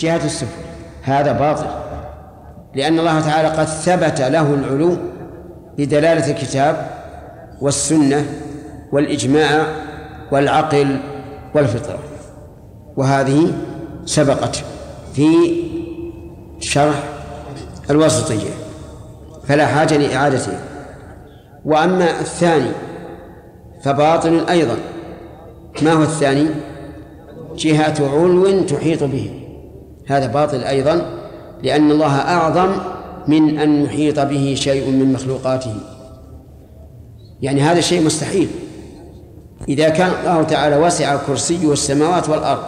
جهة السفل، هذا باطل، لأن الله تعالى قد ثبت له العلو بدلالة الكتاب والسنة والإجماع والعقل والفطرة، وهذه سبقت في شرح الواسطية فلا حاجة لإعادتها. وأما الثاني فباطل أيضا. ما هو الثاني؟ جهة علو تحيط به، هذا باطل أيضا، لأن الله أعظم من أن يحيط به شيء من مخلوقاته، يعني هذا شيء مستحيل. إذا كان الله تعالى وسع كرسيه السماوات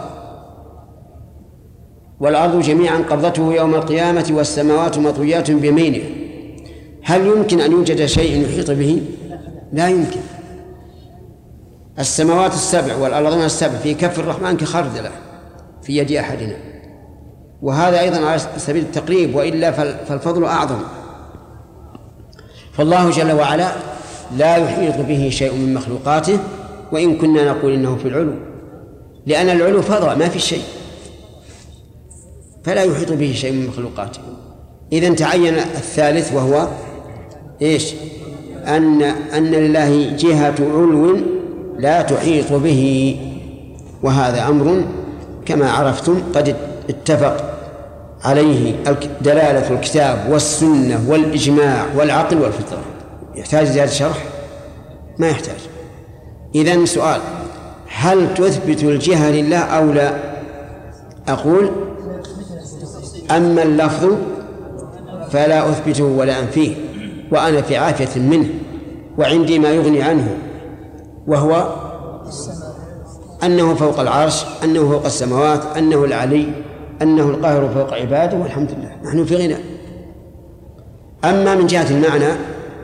والأرض جميعا قبضته يوم القيامة والسماوات مطويات بيمينه، هل يمكن أن يوجد شيء يحيط به؟ لا يمكن. السماوات السبع والأرضون السبع في كف الرحمن كخردلة في يد أحدنا، وهذا أيضا على سبيل التقريب، وإلا فالفضل أعظم. فالله جل وعلا لا يحيط به شيء من مخلوقاته، وإن كنا نقول إنه في العلو، لأن العلو فضاء ما في شيء، فلا يحيط به شيء من مخلوقاته. إذن تعين الثالث، وهو إيش؟ أن لله جهة علو لا تحيط به، وهذا أمر كما عرفتم قد اتفق عليه دلالة الكتاب والسنة والإجماع والعقل والفطرة. يحتاج زيادة شرح؟ ما يحتاج. إذن سؤال: هل تثبت الجهة لله أو لا؟ أقول: أما اللفظ فلا أثبته ولا أنفيه، وأنا في عافية منه، وعندي ما يغني عنه، وهو أنه فوق العرش، أنه فوق السماوات، أنه العلي، أنه القاهر فوق عباده، والحمد لله نحن في غنى. أما من جهة المعنى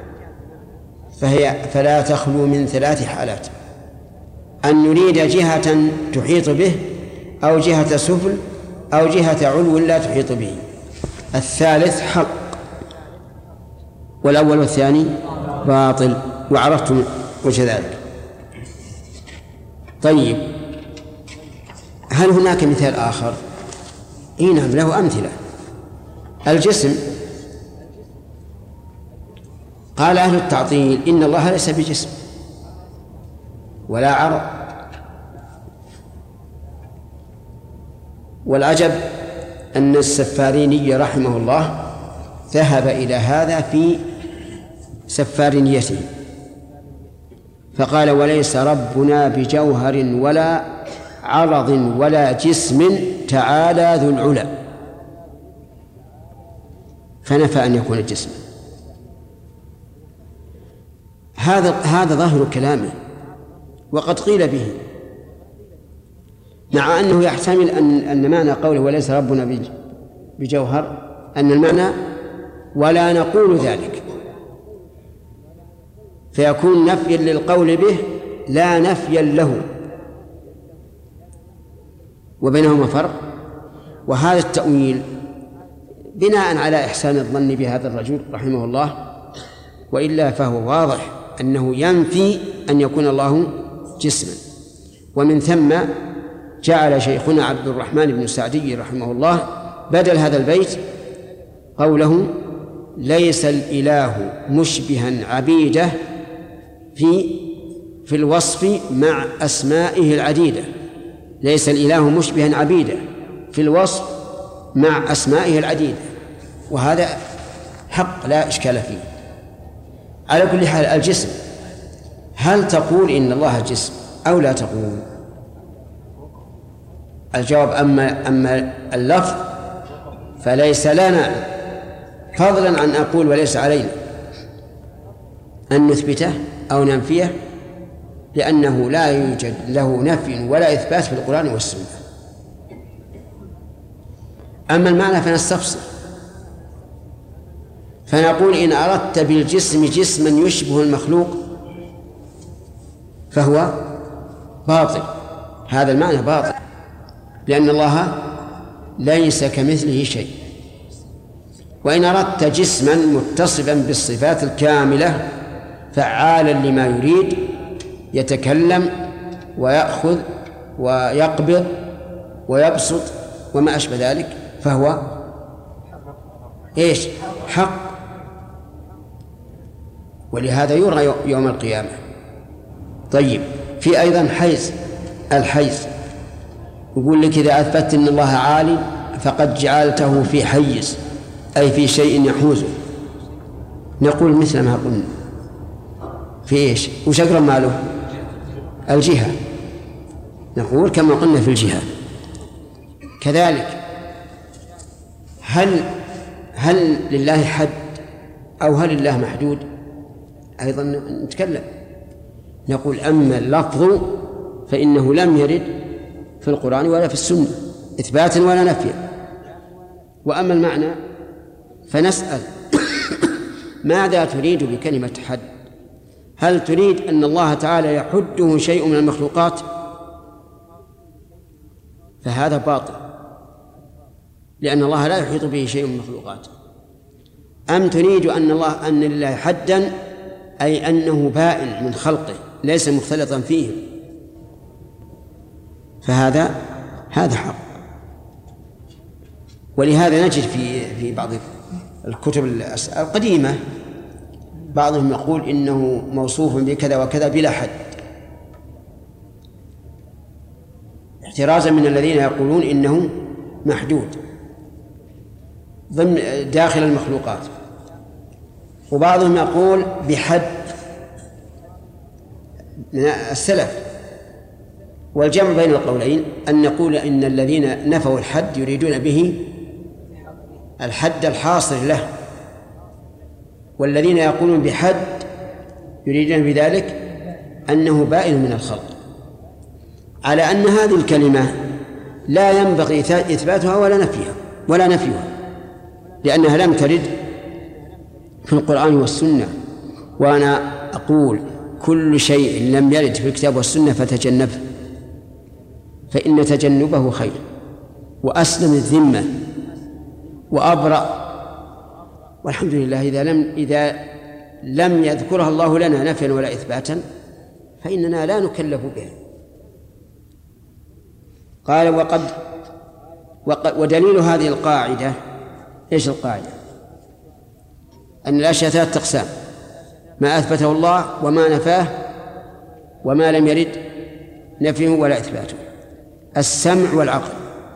فلا تخلو من ثلاث حالات: أن نريد جهة تحيط به، أو جهة سفل، أو جهة علو لا تحيط به. الثالث حق، والأول والثاني باطل، وعرفتم وجه ذلك. طيب، هل هناك مثال آخر؟ نعم، له أمثلة. الجسم، قال أهل التعطيل إن الله ليس بجسم ولا عرض، والعجب أن السفاريني رحمه الله ذهب إلى هذا في سفارينيته، فقال: وليس ربنا بجوهر ولا عرض ولا جسم تعالى ذو العلا، فنفى أن يكون الجسم. هذا ظاهر كلامه، وقد قيل به، مع أنه يحتمل أن معنى قوله وليس ربنا بجوهر أن المعنى ولا نقول ذلك، فيكون نفيا للقول به لا نفيا له، وبينهما فرق. وهذا التأويل بناء على إحسان الظن بهذا الرجل رحمه الله، وإلا فهو واضح أنه ينفي أن يكون الله جسما. ومن ثم جعل شيخنا عبد الرحمن بن سعدي رحمه الله بدل هذا البيت قوله: ليس الإله مشبها عبيده في الوصف مع أسمائه العديدة. ليس الإله مشبها عبيده في الوصف مع أسمائه العديدة، وهذا حق لا إشكال فيه. على كل حال، الجسم، هل تقول إن الله جسم أو لا تقول؟ الجواب: أما اللفظ فليس لنا، فضلا عن أقول وليس علينا أن نثبته أو ننفيه، لأنه لا يوجد له نفي ولا إثبات في القرآن والسنة. أما المعنى فنستفسر، فنقول: إن أردت بالجسم جسما يشبه المخلوق فهو باطل، هذا المعنى باطل، لأن الله ليس كمثله شيء. وإن أردت جسما متصفا بالصفات الكاملة فعالا لما يريد، يتكلم ويأخذ ويقبض ويبسط وما أشبه ذلك، فهو إيش؟ حق، ولهذا يرى يوم القيامة. طيب، في أيضا الحيز، يقول لك إذا أثبت أن الله عالي فقد جعلته في حيز، أي في شيء يحوزه. نقول مثل ما قلنا في إيش؟ وش أقرب ماله؟ الجهة. نقول كما قلنا في الجهة. كذلك هل لله حد أو هل لله محدود؟ أيضا نتكلم، نقول أما اللفظ فإنه لم يرد في القرآن ولا في السنة إثباتا ولا نفيا، وأما المعنى فنسأل ماذا تريد بكلمة حد؟ هل تريد أن الله تعالى يحده شيء من المخلوقات؟ فهذا باطل، لأن الله لا يحيط به شيء من المخلوقات. أم تريد أن لله حدا، أي أنه بائن من خلقه ليس مختلطا فيهم؟ فهذا حق. ولهذا نجد في بعض الكتب القديمة بعضهم يقول إنه موصوف بكذا وكذا بلا حد، احترازا من الذين يقولون إنه محدود ضمن داخل المخلوقات. وبعضهم يقول بحد من السلف. والجمع بين القولين أن نقول إن الذين نفوا الحد يريدون به الحد الحاصل له، والذين يقولون بحد يريدون بذلك أنه بائن من الخلق، على أن هذه الكلمة لا ينبغي إثباتها ولا نفيها لأنها لم ترد في القرآن والسنة. وأنا أقول كل شيء لم يرد في الكتاب والسنة فتجنبه، فإن تجنبه خير وأسلم الذمة وأبرأ. والحمد لله إذا لم يذكرها الله لنا نفيا ولا إثباتا فإننا لا نكلف بها. قال ودليل هذه القاعدة، إيش القاعدة؟ أن الأشياء 3 أقسام: ما أثبته الله وما نفاه وما لم يرد نفيه ولا إثباته. السمع والعقل،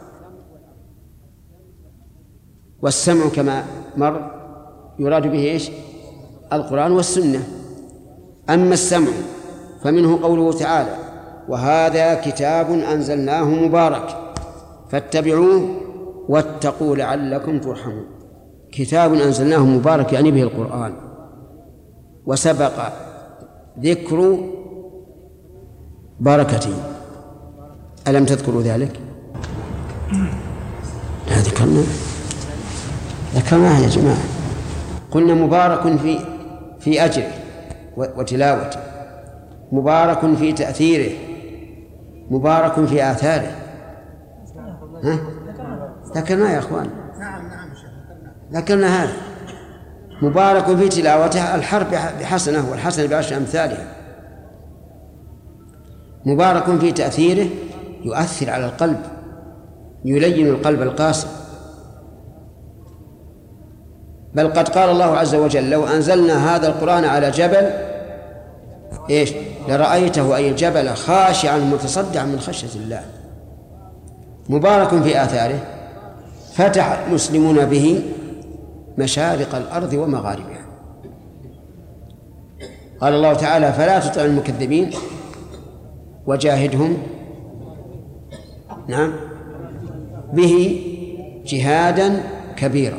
والسمع كما مر يراد به إيش؟ القرآن والسنة. أما السمع فمنه قوله تعالى: وهذا كتاب أنزلناه مبارك فاتبعوه واتقوا لعلكم ترحمون. كتاب أنزلناه مبارك يعني به القرآن، وسبق ذكر بركته، ألم تذكروا ذلك؟ لا ذكرناه يا جماعة. قلنا مبارك في أجره وتلاوته، مبارك في تأثيره، مبارك في آثاره. ذكرناه يا أخوان، ذكرنا هذا. مبارك في تلاوته، الحرف بحسنة والحسنة بعشر أمثالها. مبارك في تأثيره، يؤثر على القلب، يلين القلب القاسي. بل قد قال الله عز وجل: لو أنزلنا هذا القرآن على جبل إيش لرأيته، أي الجبل، خاشعا متصدعا من خشية الله. مبارك في آثاره، فتح المسلمون به مشارق الأرض ومغاربها. قال الله تعالى: فلا تطع المكذبين وجاهدهم به جهادا كبيرا.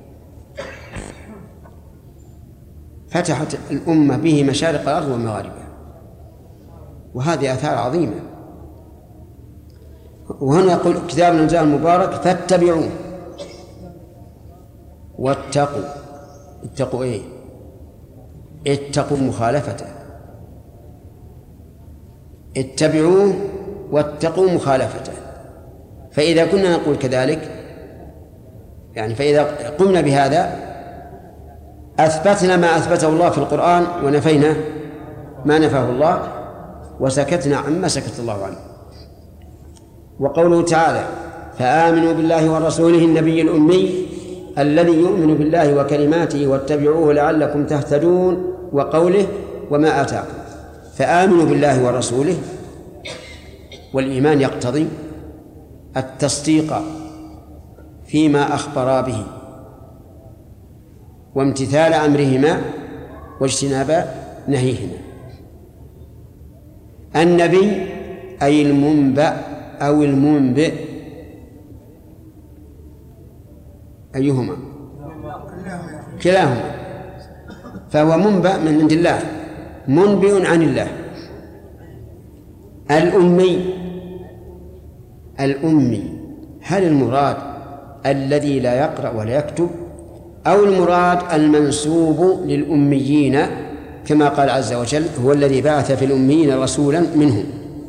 فتحت الأمة به مشارق الأرض ومغاربها، وهذه آثار عظيمة. وهنا يقول: كتاب أنزلناه مبارك فاتبعوه واتقوا. اتقوا إيه؟ اتقوا مخالفته. اتبعوه واتقوا مخالفته. فإذا كنا نقول كذلك، يعني فإذا قمنا بهذا أثبتنا ما أثبته الله في القرآن ونفينا ما نفاه الله، وسكتنا عما سكت الله عنه. وقوله تعالى: فآمنوا بالله ورسوله النبي الأمي الذي يؤمن بالله وكلماته واتبعوه لعلكم تهتدون، وقوله وما آتاكم. فآمنوا بالله ورسوله، والإيمان يقتضي التصديق فيما أخبرا به وامتثال أمرهما واجتناب نهيهما. النبي أي المنبأ أو المنبئ، أيهما؟ كلاهما، فهو منبأ من عند الله منبئ عن الله. الأمي هل المراد الذي لا يقرأ ولا يكتب، أو المراد المنسوب للأميين كما قال عز وجل هو الذي بعث في الأميين رسولا منهم؟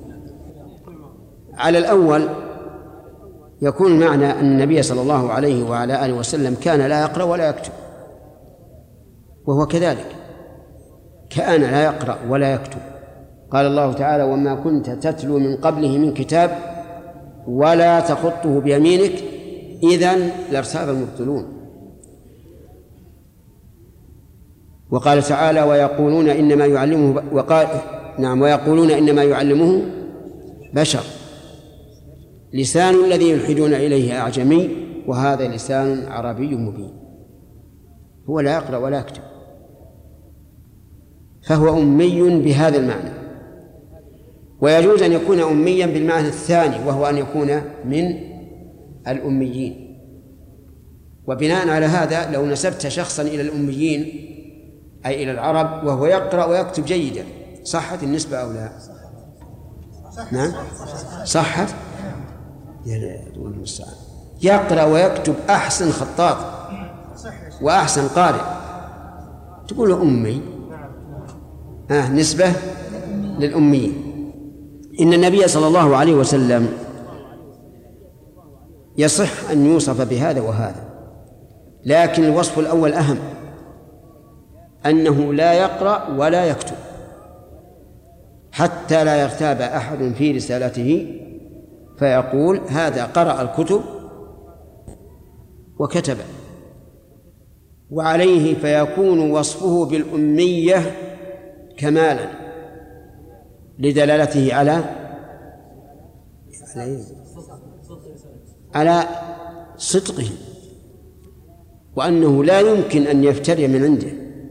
على الأول يكون معنى أن النبي صلى الله عليه وعلى آله وسلم كان لا يقرأ ولا يكتب، وهو كذلك كان لا يقرأ ولا يكتب. قال الله تعالى وما كنت تتلو من قبله من كتاب ولا تخطه بيمينك إذن لارتاب المبطلون. وقال تعالى ويقولون إنما يعلمه ويقولون إنما يعلمه بشر، لسان الذي يلحدون إليه أعجمي وهذا لسان عربي مبين. هو لا يقرأ ولا يكتب، فهو أمي بهذا المعنى. ويجوز أن يكون أميا بالمعنى الثاني، وهو أن يكون من الأميين. وبناء على هذا لو نسبت شخصا إلى الأميين أي إلى العرب وهو يقرأ ويكتب جيدا، صحت النسبة أو لا؟ نعم صحت. يقرأ ويكتب أحسن خطاط وأحسن قارئ، تقول أمي، نسبة للأميين. إن النبي صلى الله عليه وسلم يصح أن يوصف بهذا وهذا، لكن الوصف الأول أهم، أنه لا يقرأ ولا يكتب حتى لا يرتاب أحد في رسالته فيقول هذا قرأ الكتب وكتب، وعليه فيكون وصفه بالأمية كمالا لدلالته على صدقه، وأنه لا يمكن أن يفتري من عنده.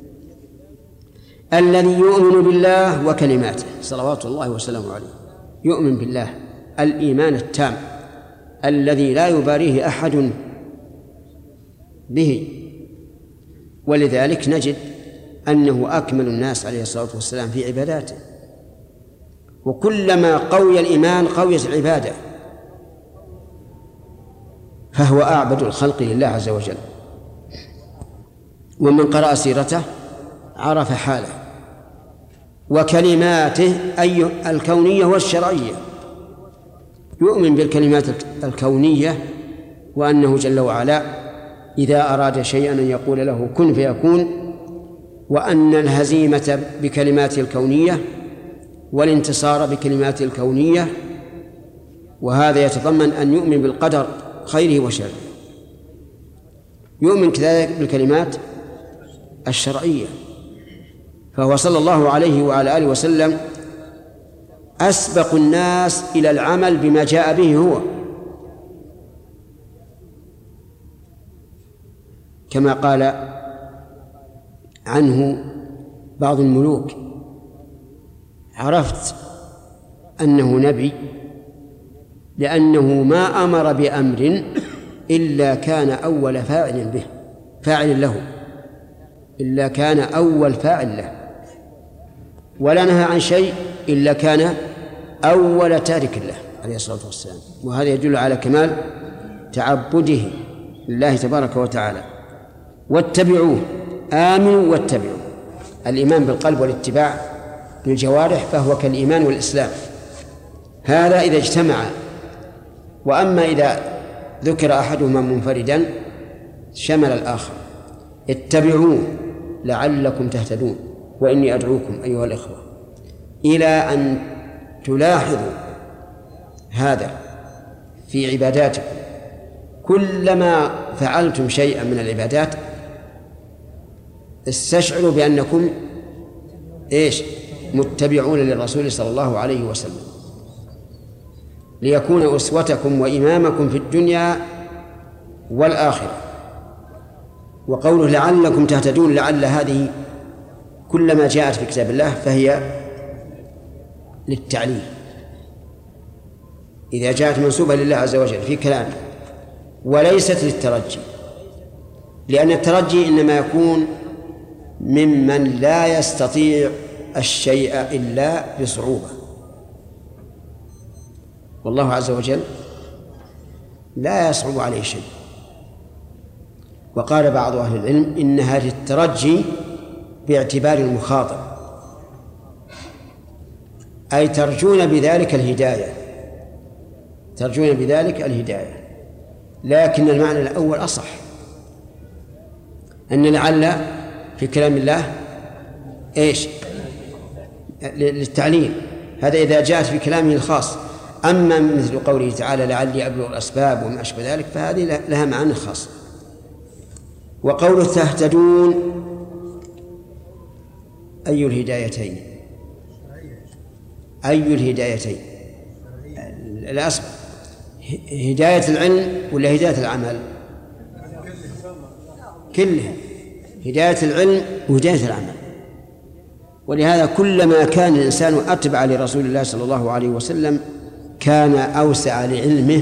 الذي يؤمن بالله وكلماته صلوات الله وسلامه عليه، يؤمن بالله الإيمان التام الذي لا يباريه أحد به، ولذلك نجد أنه أكمل الناس عليه الصلاة والسلام في عباداته، وكلما قوي الإيمان قويت العبادة، فهو أعبد الخلق لله عز وجل. ومن قرأ سيرته عرف حاله. وكلماته أي الكونية والشرعية، يؤمن بالكلمات الكونية وأنه جل وعلا إذا أراد شيئا أن يقول له كن فيكون، وأن الهزيمة بكلماته الكونية والانتصار بكلماته الكونية، وهذا يتضمن أن يؤمن بالقدر خيره وشره. يؤمن كذلك بالكلمات الشرعية، فهو صلى الله عليه وعلى آله وسلم أسبق الناس إلى العمل بما جاء به هو، كما قال عنه بعض الملوك عرفت أنه نبي لأنه ما أمر بأمر إلا كان أول فاعل به، فاعل له، إلا كان أول فاعل له، ولا نهى عن شيء إلا كان أول تارك له عليه الصلاة والسلام. وهذا يدل على كمال تعبده لله تبارك وتعالى. واتبعوه، آمنوا واتبعوا. الإيمان بالقلب والاتباع بالجوارح فهو كالإيمان والإسلام، هذا إذا اجتمع. وأما إذا ذكر أحدهما منفردا شمل الآخر. اتبعوه لعلكم تهتدون. وإني أدعوكم أيها الإخوة إلى أن تلاحظوا هذا في عباداتكم كلما فعلتم شيئا من العبادات استشعروا بأنكم متبعون للرسول صلى الله عليه وسلم، ليكون أسوتكم وإمامكم في الدنيا والآخرة. وقوله لعلكم تهتدون، لعل هذه كلما جاءت في كتاب الله فهي للتعليل، إذا جاءت منسوبة لله عز وجل في كلامه، وليست للترجي، لأن الترجي إنما يكون ممن لا يستطيع الشيء إلا بصعوبة، والله عز وجل لا يصعب عليه شيء. وقال بعض أهل العلم إنها للترجي باعتبار المخاطب، أي ترجون بذلك الهداية، ترجون بذلك الهداية. لكن المعنى الأول أصح، أن لعل في كلام الله للتعليل، هذا إذا جاءت في كلامه الخاص. أما مثل قوله تعالى لعلي أبلغ الأسباب وما أشبه ذلك فهذه لها معنى خاص. وقوله تهتدون، أي الهدايتين؟ أي الهدايتين؟ الأصل هداية العلم ولا هداية العمل؟ كلها، هداية العلم وهداية العمل. ولهذا كلما كان الإنسان أتبع لرسول الله صلى الله عليه وسلم كان أوسع لعلمه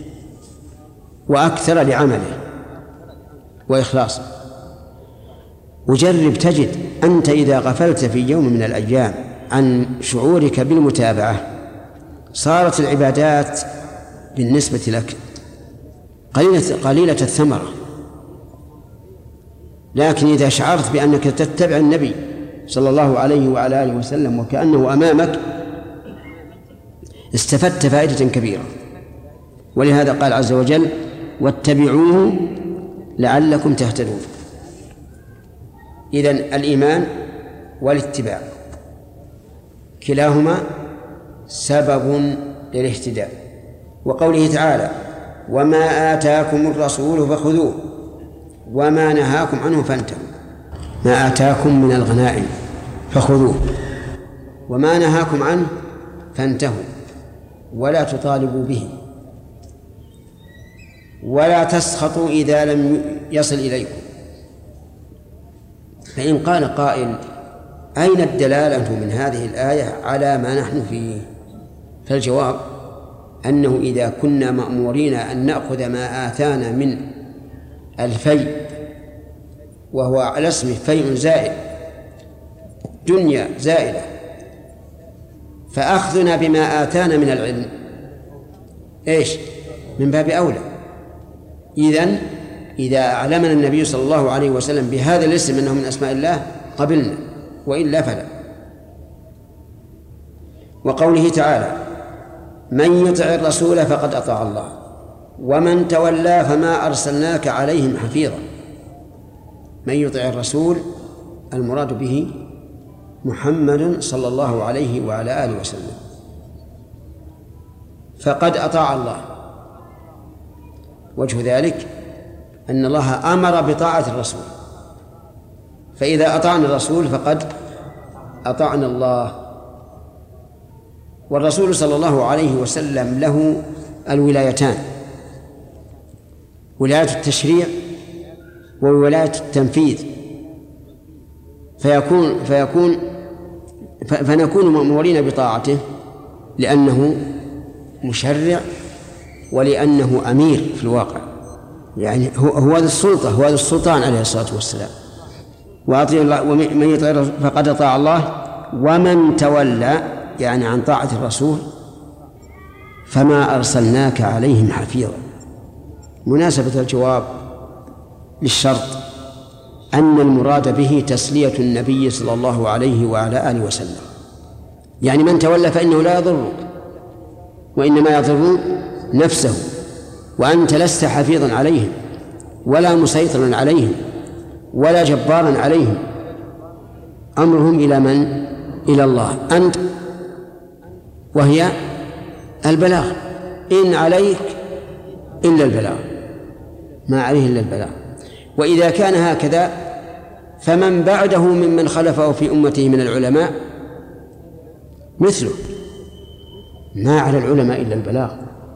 وأكثر لعمله وإخلاصه. وجرب تجد أنت إذا غفلت في يوم من الأيام عن شعورك بالمتابعة صارت العبادات بالنسبة لك قليلة الثمرة. لكن إذا شعرت بأنك تتبع النبي صلى الله عليه وعلى آله وسلم وكأنه أمامك استفدت فائدة كبيرة. ولهذا قال عز وجل واتبعوه لعلكم تهتدون. إذن الإيمان والاتباع كلاهما سبب للاهتداء. وقوله تعالى وما آتاكم الرسول فخذوه وما نهاكم عنه فانتهوا، ما آتاكم من الغنائم فخذوه وما نهاكم عنه فانتهوا ولا تطالبوا به ولا تسخطوا إذا لم يصل إليكم. فإن قال قائل أين الدلالة من هذه الآية على ما نحن فيه؟ فالجواب أنه إذا كنا مأمورين أن نأخذ ما آتانا من الفيء، وهو على اسمه فيء زائد، دنيا زائدة، فأخذنا بما آتانا من العلم من باب أولى. إذن إذا أعلمنا النبي صلى الله عليه وسلم بهذا الاسم أنه من أسماء الله قبلنا، وإلا فلا. وقوله تعالى من يطع الرسول فقد أطاع الله ومن تولى فما أرسلناك عليهم حفيظا. من يطع الرسول المراد به محمد صلى الله عليه وعلى آله وسلم، فقد أطاع الله. وجه ذلك أن الله أمر بطاعة الرسول، فإذا أطعنا الرسول فقد أطعنا الله. والرسول صلى الله عليه وسلم له الولايتان، ولاية التشريع وولاية التنفيذ، فنكون مأمورين بطاعته لأنه مشرع ولأنه أمير في الواقع، يعني هو ذو السلطة، هو ذو السلطان عليه الصلاة والسلام. وأطيع الله ومن يطع فقد أطاع الله ومن تولى يعني عن طاعة الرسول فما أرسلناك عليهم حفيظا. مناسبة الجواب للشرط أن المراد به تسلية النبي صلى الله عليه وعلى آله وسلم، يعني من تولى فإنه لا يضرك وإنما يضر نفسه، وأنت لست حفيظا عليهم ولا مسيطرا عليهم ولا جبارا عليهم، أمرهم إلى من؟ إلى الله أنت، وهي البلاغ، إن عليك إلا البلاغ. ما عليه إلا البلاغ. وإذا كان هكذا فمن بعده ممن خلفه في أمته من العلماء مثله، ما على العلماء إلا البلاغ،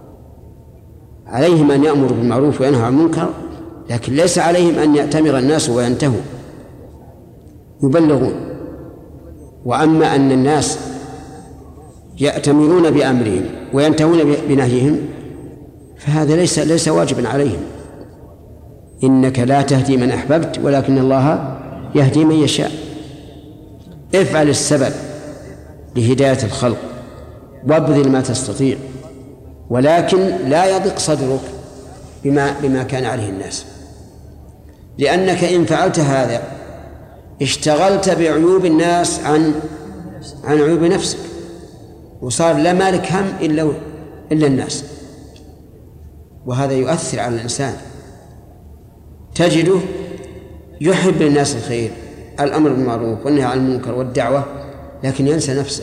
عليهم أن يأمروا بالمعروف وينهوا عن المنكر، لكن ليس عليهم أن يأتمر الناس وينتهوا، يبلغون. وأما أن الناس يأتمرون بأمرهم وينتهون بنهيهم فهذا ليس واجبا عليهم. إنك لا تهدي من أحببت ولكن الله يهدي من يشاء. افعل السبب لهداية الخلق وابذل ما تستطيع، ولكن لا يضيق صدرك بما كان عليه الناس، لأنك إن فعلت هذا اشتغلت بعيوب الناس عن عيوب نفسك، وصار لا مالك هم إلا الناس. وهذا يؤثر على الإنسان، تجده يحب للناس الخير، الأمر بالمعروف والنهي عن المنكر والدعوة، لكن ينسى نفسه.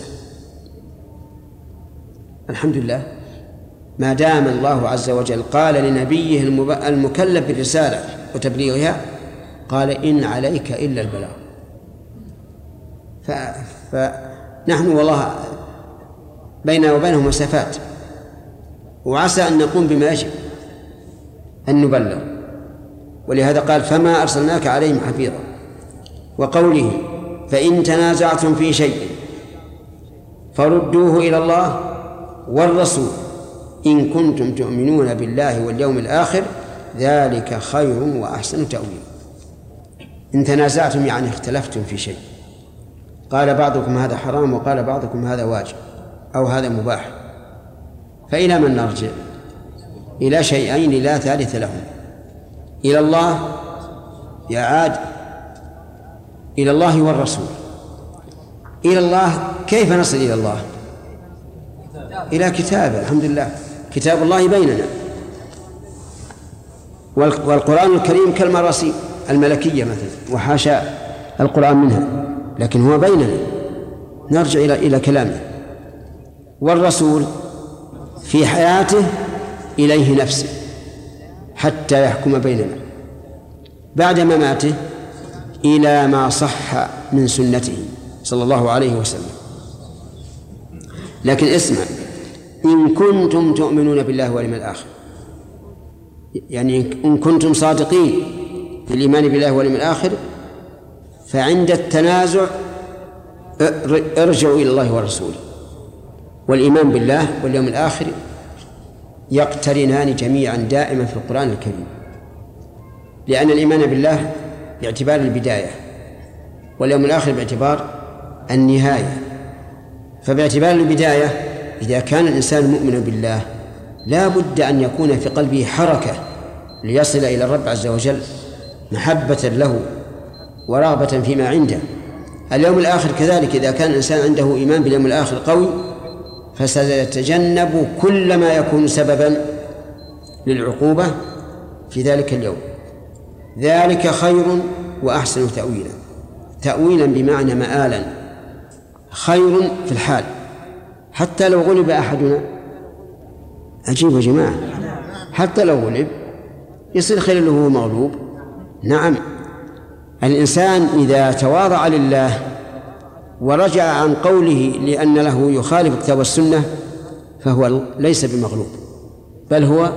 الحمد لله ما دام الله عز وجل قال لنبيه المكلف بالرسالة وتبليغها قال إن عليك إلا البلاغ. فنحن والله بيننا وبينهم مسافات، وعسى أن نقوم بما يجب أن نبلغ. ولهذا قال فما أرسلناك عليهم حفيظا. وقوله فإن تنازعتم في شيء فردوه إلى الله والرسول إن كنتم تؤمنون بالله واليوم الآخر ذلك خير وأحسن تأويلا. إن تنازعتم يعني اختلفتم في شيء، قال بعضكم هذا حرام وقال بعضكم هذا واجب أو هذا مباح، فإلى من نرجع؟ إلى شيئين لا ثالث لهم، إلى الله يا عاد، إلى الله والرسول. إلى الله كيف نصل إلى الله؟ إلى كتابه، الحمد لله كتاب الله بيننا، والقرآن الكريم كالمراسيل الملكية مثلا، وحاشا القرآن منها، لكن هو بيننا نرجع إلى كلامه. والرسول في حياته إليه نفسه حتى يحكم بيننا، بعد مماته إلى ما صح من سنته صلى الله عليه وسلم. لكن اسمع، إن كنتم تؤمنون بالله واليوم الآخر، يعني إن كنتم صادقين في الإيمان بالله واليوم الآخر، فعند التنازع ارجعوا إلى الله ورسوله. والإيمان بالله واليوم الآخر يقترنان جميعا دائما في القرآن الكريم، لأن الإيمان بالله باعتبار البداية واليوم الآخر باعتبار النهاية. فباعتبار البداية إذا كان الإنسان مؤمنا بالله لا بد أن يكون في قلبه حركة ليصل إلى الرب عز وجل، محبة له ورغبة فيما عنده. اليوم الآخر كذلك، إذا كان الإنسان عنده إيمان باليوم الآخر قوي فسيتجنب كل ما يكون سببا للعقوبة في ذلك اليوم. ذلك خير وأحسن تأويلا. تأويلا بمعنى مآلا، خير في الحال حتى لو غلب أحدنا. عجيب يا جماعة، حتى لو غلب يصير خير له هو مغلوب. نعم، الإنسان إذا تواضع لله ورجع عن قوله لأن له يخالف الكتاب والسنة فهو ليس بمغلوب، بل هو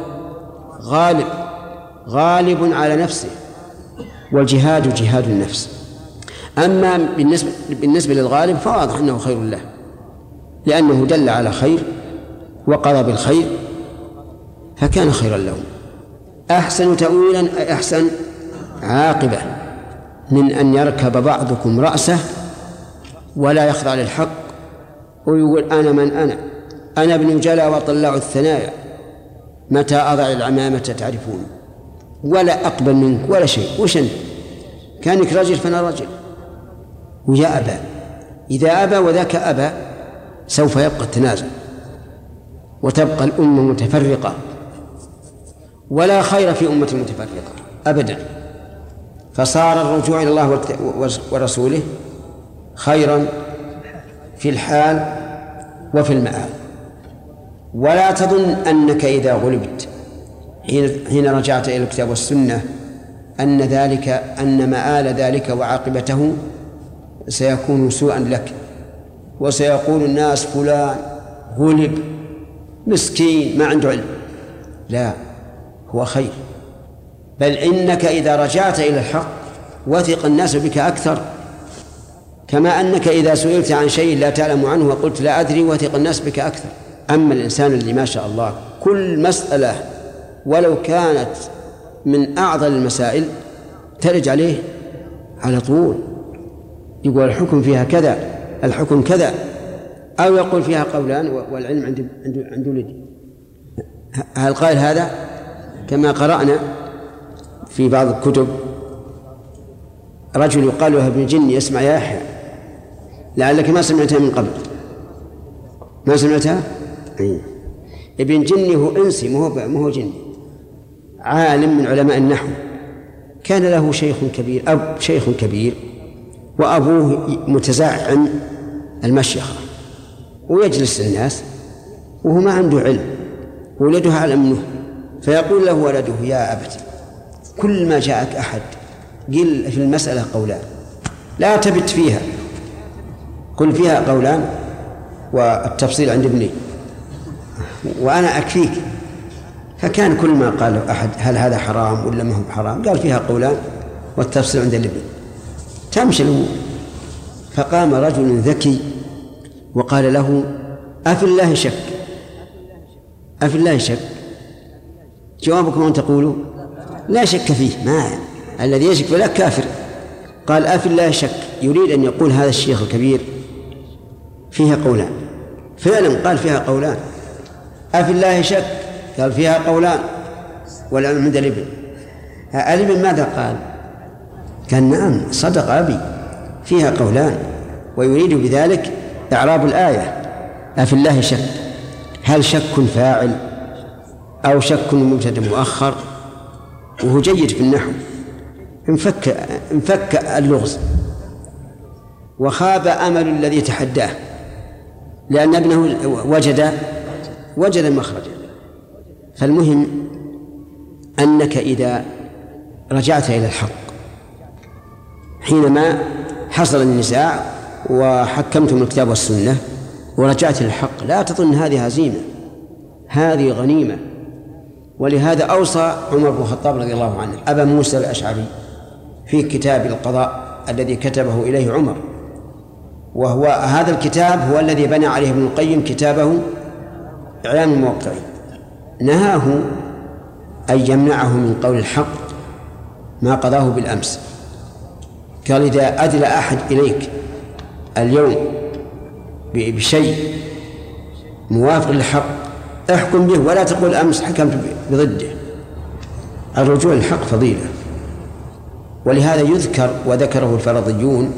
غالب على نفسه، والجهاد جهاد النفس. أما بالنسبة للغالب فواضح أنه خير له، لأنه دل على خير وقضى بالخير فكان خيرا له. أحسن تأويلا أحسن عاقبة من أن يركب بعضكم رأسه ولا يخضع للحق ويقول أنا من أنا ابن جلا وطلع الثنايا، متى أضع العمامة تعرفون، ولا أقبل منك ولا شيء. وش أنت؟ كانك رجل فأنا رجل. ويا أبا، إذا أبى وذاك أبى سوف يبقى التنازع وتبقى الأمة متفرقة، ولا خير في أمة متفرقة أبدا. فصار الرجوع إلى الله ورسوله خيرا في الحال وفي المآل. ولا تظن أنك إذا غلبت حين رجعت إلى الكتاب والسنة أن مآل ذلك وعاقبته سيكون سوءا لك، وسيقول الناس فلان غلب مسكين ما عنده علم. لا، هو خير، بل إنك إذا رجعت إلى الحق وثق الناس بك أكثر، كما أنك إذا سئلت عن شيء لا تعلم عنه وقلت لا أدري وثق الناس بك أكثر. أما الإنسان اللي ما شاء الله كل مسألة ولو كانت من أعظم المسائل ترج عليه على طول، يقول الحكم فيها كذا، الحكم كذا، أو يقول فيها قولان والعلم عند ولدي. هل قال هذا؟ كما قرأنا في بعض الكتب رجل يقال له ابن جني، يسمع يا يحيى، لعلك ما سمعتها من قبل. ما سمعتها؟ ابن جني هو إنسي، مو جني، عالم من علماء النحو، كان له شيخ كبير، شيخ كبير، وأبوه متزعم المشيخة، ويجلس الناس وهو ما عنده علم، ولده أعلم منه، فيقول له ولده يا أبت كل ما جاءك أحد قل في المسألة قولان، لا تبت فيها، قل فيها قولان والتفصيل عند ابني وأنا أكفيك. فكان كل ما قال أحد هل هذا حرام ولا ما هو حرام قال فيها قولان والتفصيل عند الابن، تمشي الأمور. فقام رجل ذكي وقال له أفي الله شك؟ أفي الله شك؟ جوابكم أن تقولوا لا شك فيه، ما الذي يشك فلا كافر. قال أفي الله شك، يريد أن يقول هذا الشيخ الكبير فيها قولان، فعلا قال فيها قولان. أفي الله شك؟ قال فيها قولان والعلم عند الابن. الابن ماذا قال؟ قال نعم صدق أبي فيها قولان، ويريد بذلك إعراب الآية أفي الله شك، هل شك فاعل أو شك مبتدأ مؤخر؟ وهو جيد في النحو، انفك اللغز وخاب أمل الذي تحداه، لأن ابنه وجد المخرج. فالمهم أنك إذا رجعت إلى الحق حينما حصل النزاع وحكمتم الكتاب والسنة ورجعت إلى الحق، لا تظن هذه هزيمة، هذه غنيمة. ولهذا أوصى عمر بن الخطاب رضي الله عنه أبا موسى الأشعري في كتاب القضاء الذي كتبه إليه عمر، وهو هذا الكتاب هو الذي بنى عليه ابن القيم كتابه إعلام الموقعين. نهاه أن يمنعه من قول الحق ما قضاه بالأمس. قال إذا أدلى أحد إليك اليوم بشيء موافق للحق احكم به، ولا تقول أمس حكمت بضده. الرجوع للحق فضيلة، ولهذا يذكر وذكره الفرضيون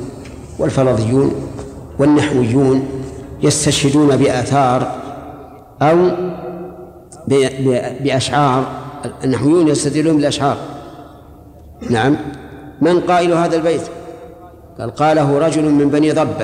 والنحويون يستشهدون بآثار أو بأشعار. النحويون يستدلون بالأشعار. نعم، من قائل هذا البيت؟ قاله رجل من بني ضبة.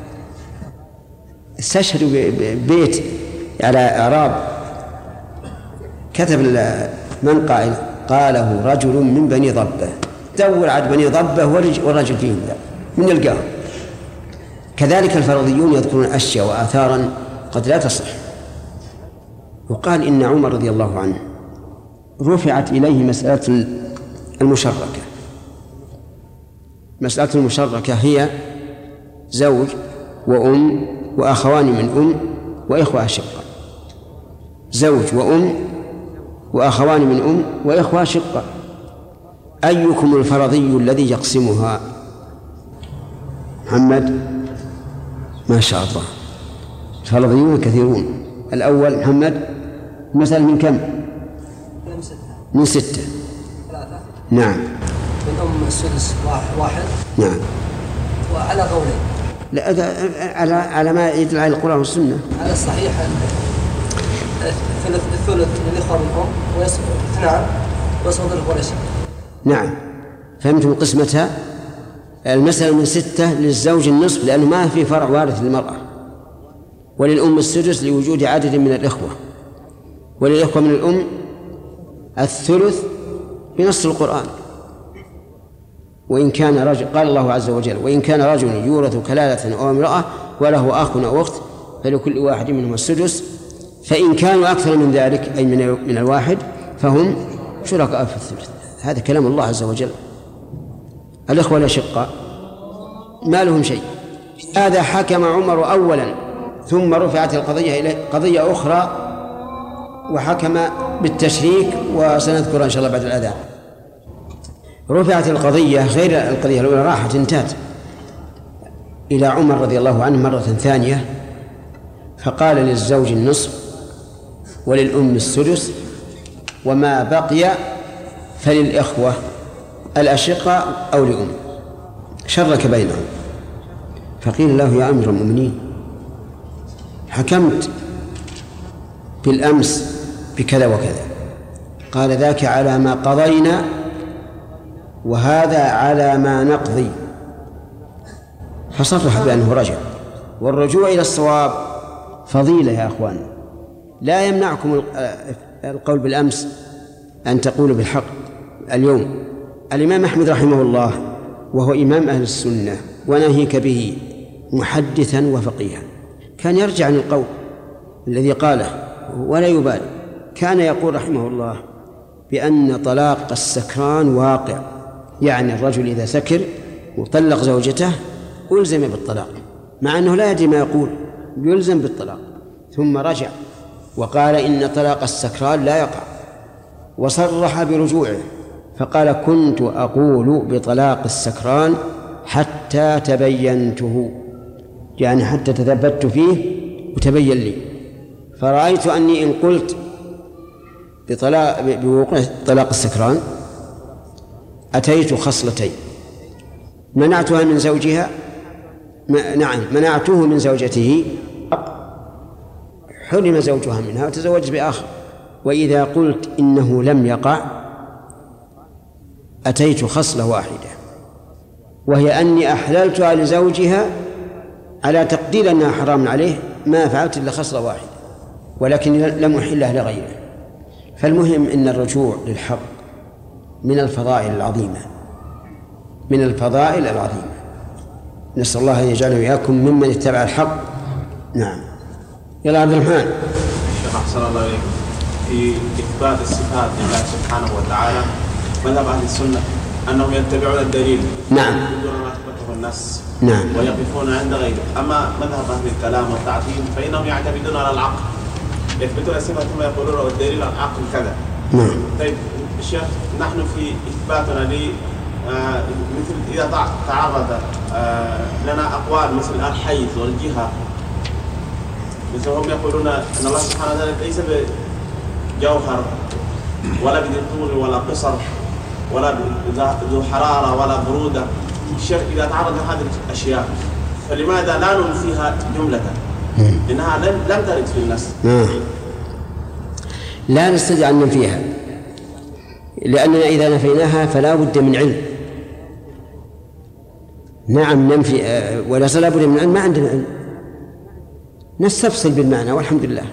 استشهدوا ببيت على إعراب، كتب من قاله رجل من بني ضبة، دور على بني ضبة والرجل فيهم من يلقاه. كذلك الفرضيون يذكرون أشياء وآثارا قد لا تصح. وقال إن عمر رضي الله عنه رفعت إليه مسألة المشركة. مسألة المشركة هي زوج وأم وأخوان من أم وإخوة أشقاء. زوج وأم وأخوان من أم وإخوة أشقاء، أيكم الفرضي الذي يقسمها؟ محمد؟ ما شاء الله، الفرضيون كثيرون. الأول محمد، مثلا من كم؟ من 6. نعم. من أم السدس واحد. نعم. وعلى قولين. لا، على ما يدل على القرآن والسنة. على الصحيح الثلث للإخوة من أم واثنان ويسقط الإخوة الأشقاء. نعم، فهمتم قسمتها؟ المسألة من 6 للزوج النصف لأنه ما في فرع وارث للمرأة، وللأم السدس لوجود عدد من الإخوة، وللإخوة من الأم الثلث بنص القرآن. وإن كان رجل، قال الله عز وجل: وإن كان رجل يورث كلالة أو امرأة وله أخ أو أخت فلكل واحد منهم السدس، فإن كانوا أكثر من ذلك أي من الواحد فهم شركاء في الثلث. هذا كلام الله عز وجل. الإخوة الأشقاء ما لهم شيء. هذا حكم عمر أولا، ثم رفعت القضية إلى قضية أخرى وحكم بالتشريك، وسنذكر إن شاء الله بعد الأذان. رفعت القضية غير القضية الأولى، راحت انتهت إلى عمر رضي الله عنه مرة ثانية، فقال للزوج النصف وللأم السدس، وما بقي فللإخوة الأشقاء أو لأم، شرك بينهم. فقيل له: يا أمير المؤمنين، حكمت بالأمس بكذا وكذا. قال: ذاك على ما قضينا وهذا على ما نقضي. فصرح بأنه رجع، والرجوع إلى الصواب فضيلة يا أخوان. لا يمنعكم القول بالأمس أن تقولوا بالحق اليوم. الإمام أحمد رحمه الله وهو إمام أهل السنة وناهيك به محدثا وفقيها، كان يرجع عن القول الذي قاله ولا يبالي. كان يقول رحمه الله بأن طلاق السكران واقع، يعني الرجل إذا سكر وطلق زوجته ألزم بالطلاق، مع أنه لا يدري ما يقول، يلزم بالطلاق. ثم رجع وقال إن طلاق السكران لا يقع، وصرح برجوعه، فقال: كنت أقول بطلاق السكران حتى تبينته، يعني حتى تثبت فيه وتبين لي، فرأيت أني إن قلت بوقوع طلاق السكران أتيت خصلتين: منعتها من زوجها، منعته من زوجته، حرم زوجها منها وتزوجت بآخر. وإذا قلت إنه لم يقع أتيت خصلة واحدة، وهي أني أحللتها لزوجها على تقدير أنها حرام عليه، ما فعلت إلا خصلة واحدة، ولكن لم أحلها لغيره. فالمهم إن الرجوع للحق من الفضائل العظيمة، من الفضائل العظيمة. نسأل الله أن يجعلنا وإياكم ممن اتبع الحق. نعم. يلا عبد الرحمن. الشيخ أحسن الله إليكم. في إثبات الصفات لله سبحانه وتعالى مذهب أهل السنة أنهم يتبعون الدليل، نعم، يقولون ما أثبته النص، نعم، ويقفون عند غيره. أما مذهب أهل الكلام والتعطيل فإنهم يعتمدون على العقل، يثبتون الصفة ثم يقولون الدليل على العقل كذا. نعم. طيب الشيخ، نحن في إثباتنا مثل إذا تعرض لنا أقوال مثل الحيز والجهة، مثل هم يقولون أن الله سبحانه وتعالى ليس بجوهر ولا بذي طول ولا قصر ولا ذو حرارة ولا برودة. الشيخ إذا تعرض لهذه الأشياء فلماذا لا ننفيها جملة؟ إنها لم ترد في النص. لا نستطيع أن ننفيها، لأننا إذا نفيناها فلا بد من علم. نعم ننفي، ولا لا بد من علم، ما عندنا علم، نستفصل بالمعنى والحمد لله.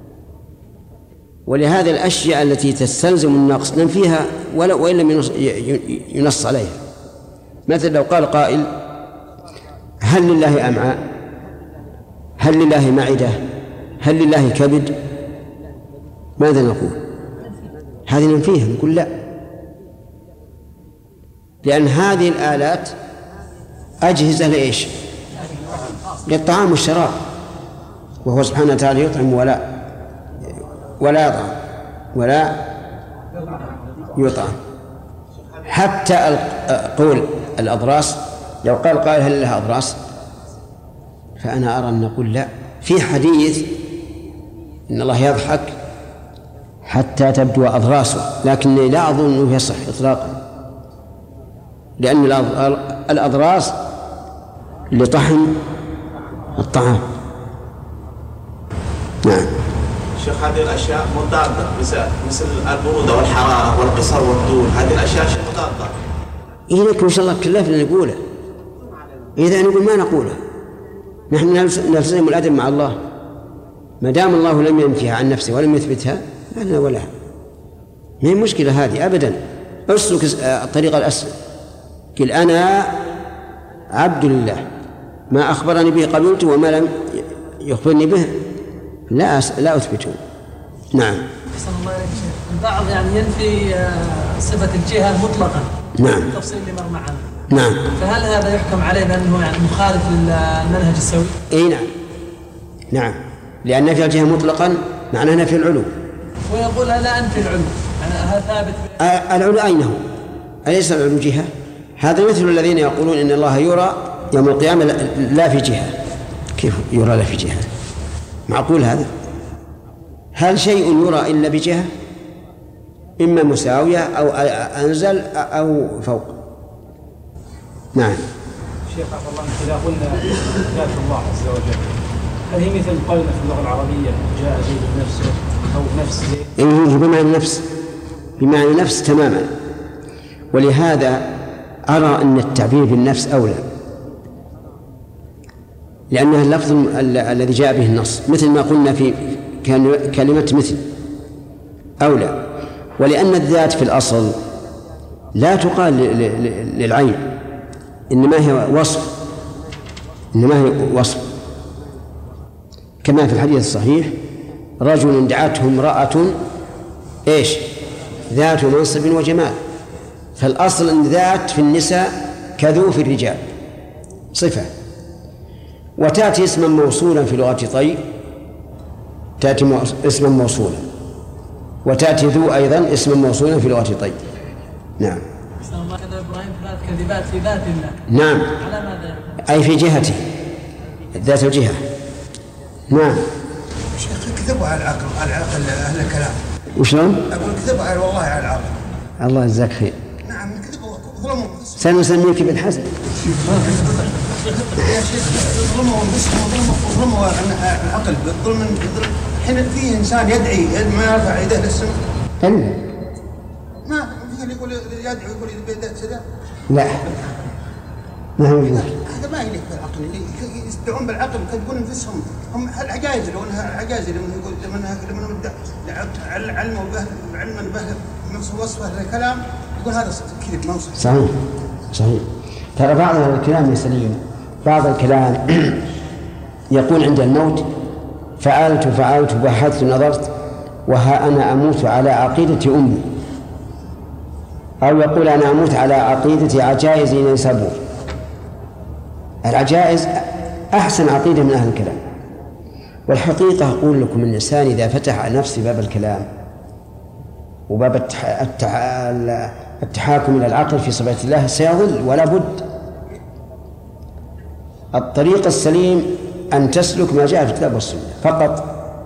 ولهذا الأشياء التي تستلزم النقص ننفيها وإن لم ينص عليها. مثل لو قال قائل: هل لله أمعاء؟ هل لله معدة؟ هل لله كبد؟ ماذا نقول؟ هذه ننفيها، نقول لا، لأن هذه الآلات أجهزة لإيش؟ للطعام والشراب، وهو سبحانه وتعالى يطعم ولا يطعم ولا يطعم. حتى قول الأضراس، لو قال قائل: هل لها أضراس؟ فأنا أرى أن نقول لا. في حديث إن الله يضحك حتى تبدو أضراسه، لكني لا أظن أنه يصح إطلاقا، لأن الأضراس لطحن الطعام. نعم. شيخ، هذه الأشياء مضادة، مثل البرودة والحرارة والقصر والطول، هذه الأشياء مضادة. إذا إن شاء الله كلفنا نقوله، إذا نقول ما نقوله، نحن نلزم الأدب مع الله، ما دام الله لم ينفيها عن نفسه ولم يثبتها فلنا ولها. ما هي مشكلة هذه أبدا. اسلك الطريقة الأسهل، قل أنا عبد لله، ما أخبرني به قبلته وما لم يخبرني به لا أثبته. نعم. أحسن الله إليك شيخ. البعض يعني ينفي صفة الجهة مطلقا. نعم. التفصيل اللي مر معنا. نعم. فهل هذا يحكم عليه بأنه يعني مخالف للمنهج السوي؟ أي نعم. نعم، لأن نفي الجهة مطلقا معناه نفي العلو. ويقول لا أنفي العلو، يعني هذا ثابت. العلو أين هو؟ أليس العلو جهة؟ هذا مثل الذين يقولون إن الله يرى يوم القيامة لا في جهة. كيف يرى لا في جهة؟ معقول هذا؟ هل شيء يرى إلا بجهة؟ إما مساوية أو أنزل أو فوق. نعم. شيخ عبد الله، إذا قلنا ذات الله عز وجل، هل هي مثل قولنا في اللغة العربية جاء زيد بنفسه أو نفس زيد؟ إيه، بمعنى نفس، بمعنى نفس تماما. ولهذا أرى أن التعبير بالنفس أولى، لأنه اللفظ الذي جاء به النص، مثل ما قلنا في كلمة مثل أولى. ولأن الذات في الأصل لا تقال للعين، إنما هي وصف، إنما هي وصف، كما في الحديث الصحيح: رجل دعته امرأة إيش؟ ذات منصب وجمال. فالأصل أن ذات في النساء كذو في الرجال، صفة. وتأتي اسما موصولا في لغة طي، تأتي اسما موصولا، وتأتي ذو أيضا اسما موصولا في لغة طي. نعم. الله كذا إبراهيم ثلاث كذبات في ذات الله. نعم. على ماذا؟ أي في جهته، ذات الجهة. نعم. شيخ كذبوا على العقل أهل الكلام. وشلون؟ أقول كذبوا على والله على العقل. الله يجزاك خير. نعم كذبوا ظلموا. سنسميك بالحسن. يا شيخ ظلموا العقل بالظلم. حين فيه إنسان يدعي ما يرفع يده للسماء. ما في اللي يقول يدعي يقول بيده كذا. لا، ما هو موجود. هذا ما يليق بالعقل. يستدعون بالعقل يكذبون انفسهم. هم العجائز لو انها العجائز لما يقول لمن علموا به علما به وصفه للكلام يقول هذا كذب ما وصف. صحيح صحيح. ترى بعض الكلام سليم، بعض الكلام يقول عند الموت: فعلت بحثت نظرت وها أنا أموت على عقيدة أمي، أو يقول: أنا أموت على عقيدة عجائز نيسابور. العجائز أحسن عقيدة من أهل الكلام. والحقيقة أقول لكم: الإنسان إذا فتح على نفسه باب الكلام وباب التحاكم إلى العقل في صفات الله سيضل ولا بد. الطريق السليم أن تسلك ما جاء في الكتاب والسنة فقط،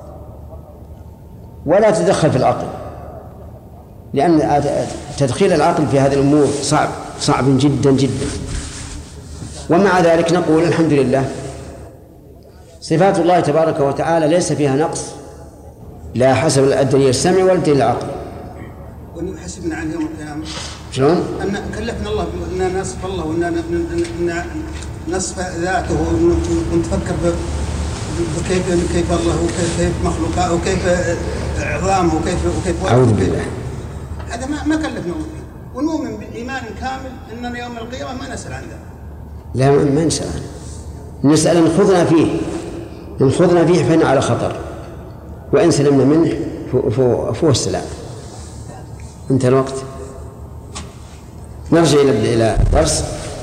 ولا تدخل في العقل، لأن تدخيل العقل في هذه الأمور صعب جدا جدا. ومع ذلك نقول الحمد لله، صفات الله تبارك وتعالى ليس فيها نقص، لا حسب الدليل السمع ولا الدليل العقل. ونحسبنا عن يوم القيامة شلون؟ أن كلفنا الله أن نصف الله وأن نصف ذاته ونتفكر كيف الله وكيف مخلوقه وكيف عظامه وكيف أعوذ بالله. هذا ما كلفنا الله فيه. ونؤمن بالإيمان كامل أننا يوم القيامة ما نسأل عن ذلك. لا، ما نسأل إن خضنا فيه فإن على خطر، وإن سلمنا منه فهو السلام. انتهى الوقت، نرجع إلى الدرس.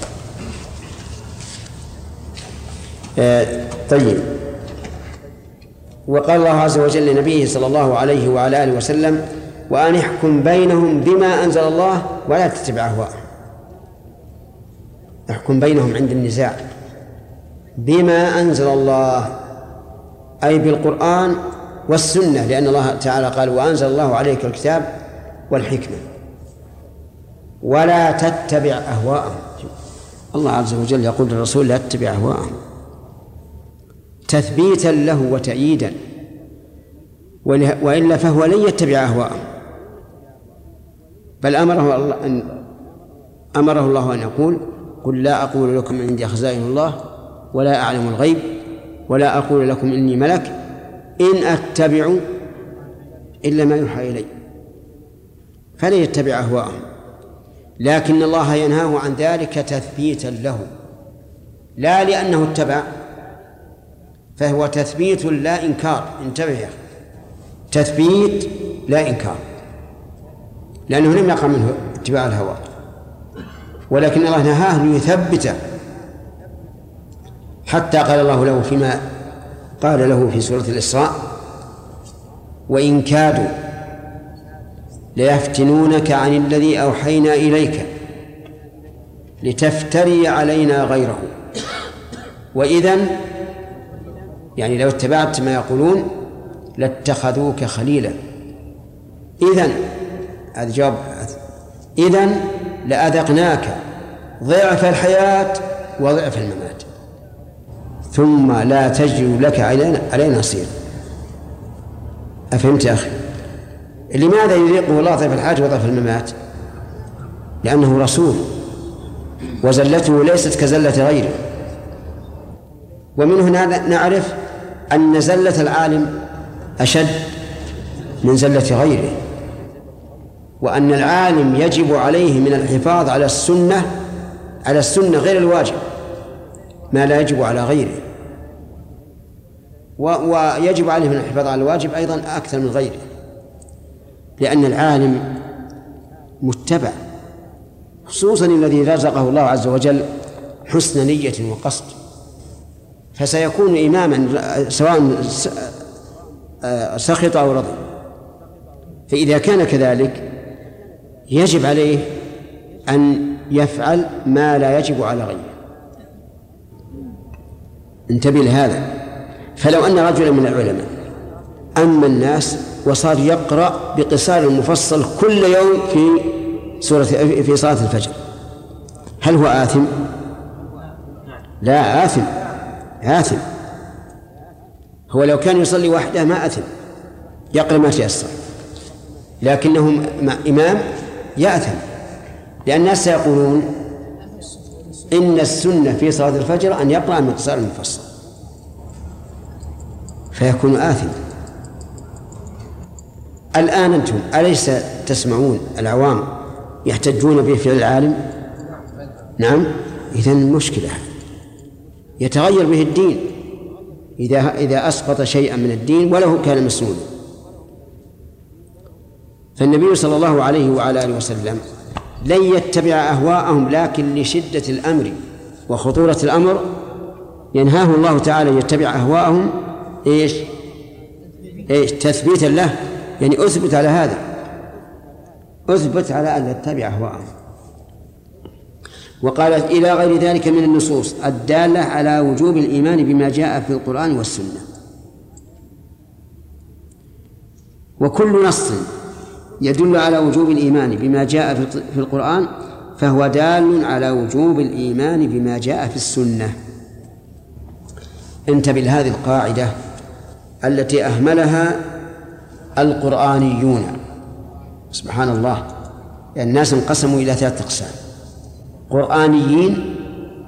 طيب. وقال الله عز وجل لنبيه صلى الله عليه وعلى آله وسلم: وأن احكم بينهم بما أنزل الله ولا تتبع أهواءهم. احكم بينهم عند النزاع بما أنزل الله، أي بالقرآن والسنة، لأن الله تعالى قال: وأنزل الله عليك الكتاب والحكمة، ولا تتبع أهواءهم. الله عز وجل يقول للرسول: لا تتبع أهواءهم، تثبيتا له وتأييدا، وإلا فهو لن يتبع أهواءهم، بل أمره الله أن يقول: قل لا أقول لكم عندي خزائن الله ولا أعلم الغيب ولا أقول لكم إني ملك إن أتبع إلا ما يوحى إلي. فلا يتبع أهواءهم، لكن الله ينهاه عن ذلك تثبيتا له، لا لأنه اتبع، فهو تثبيت لا إنكار. انتبه يا أخي، تثبيت لا إنكار، لأنه لم يقع منه اتباع الهوى، ولكن الله نهاه ليثبته، حتى قال الله له فيما قال له في سورة الإسراء: وإن كادوا ليفتنونك عن الذي أوحينا إليك لتفتري علينا غيره، وإذن يعني لو اتبعت ما يقولون لاتخذوك خليلا. إذن هذا جواب، إذن لأذقناك ضعف الحياة وضعف الممات ثم لا تجد لك علينا نصير. أفهمت يا أخي؟ لماذا يذيقه الله ضعف الحياة وضعف الممات؟ لأنه رسول، وزلته ليست كزلة غيره. ومن هنا نعرف أن زلة العالم أشد من زلة غيره، وأن العالم يجب عليه من الحفاظ على السنة غير الواجب ما لا يجب على غيره، ويجب عليه من الحفاظ على الواجب أيضا أكثر من غيره، لأن العالم متبع، خصوصا الذي رزقه الله عز وجل حسن نية وقصد، فسيكون إماما سواء سخط أو رضي. فإذا كان كذلك يجب عليه أن يفعل ما لا يجب على غيره. انتبه لهذا. فلو أن رجلا من العلماء أما الناس وصار يقرأ بقصار المفصل كل يوم في صلاة الفجر، هل هو آثم؟ لا، آثم. هو لو كان يصلي وحده ما أثم، يقرأ ما تيسر، لكنه إمام يأثم، لأن الناس سيقولون إن السنة في صلاة الفجر أن يقرأ من قصار المفصل، فيكون آثم. الآن أنتم أليس تسمعون العوام يحتجون به في العالم؟ نعم. إذن مشكلة، يتغير به الدين إذا أسقط شيئا من الدين ولو كان مسنونا. فالنبي صلى الله عليه وعلى آله وسلم لن يتبع أهواءهم، لكن لشدة الأمر وخطورة الأمر ينهاه الله تعالى يتبع أهواءهم. إيش تثبيتا له، يعني أثبت على هذا، أثبت على أن يتبع أهواءهم. وقال إلى غير ذلك من النصوص الدالة على وجوب الإيمان بما جاء في القرآن والسنة. وكل نص يدل على وجوب الإيمان بما جاء في القرآن فهو دال على وجوب الإيمان بما جاء في السنة. انتبه لهذه القاعدة التي أهملها القرآنيون. سبحان الله، الناس انقسموا إلى 3 أقسام: قرآنيين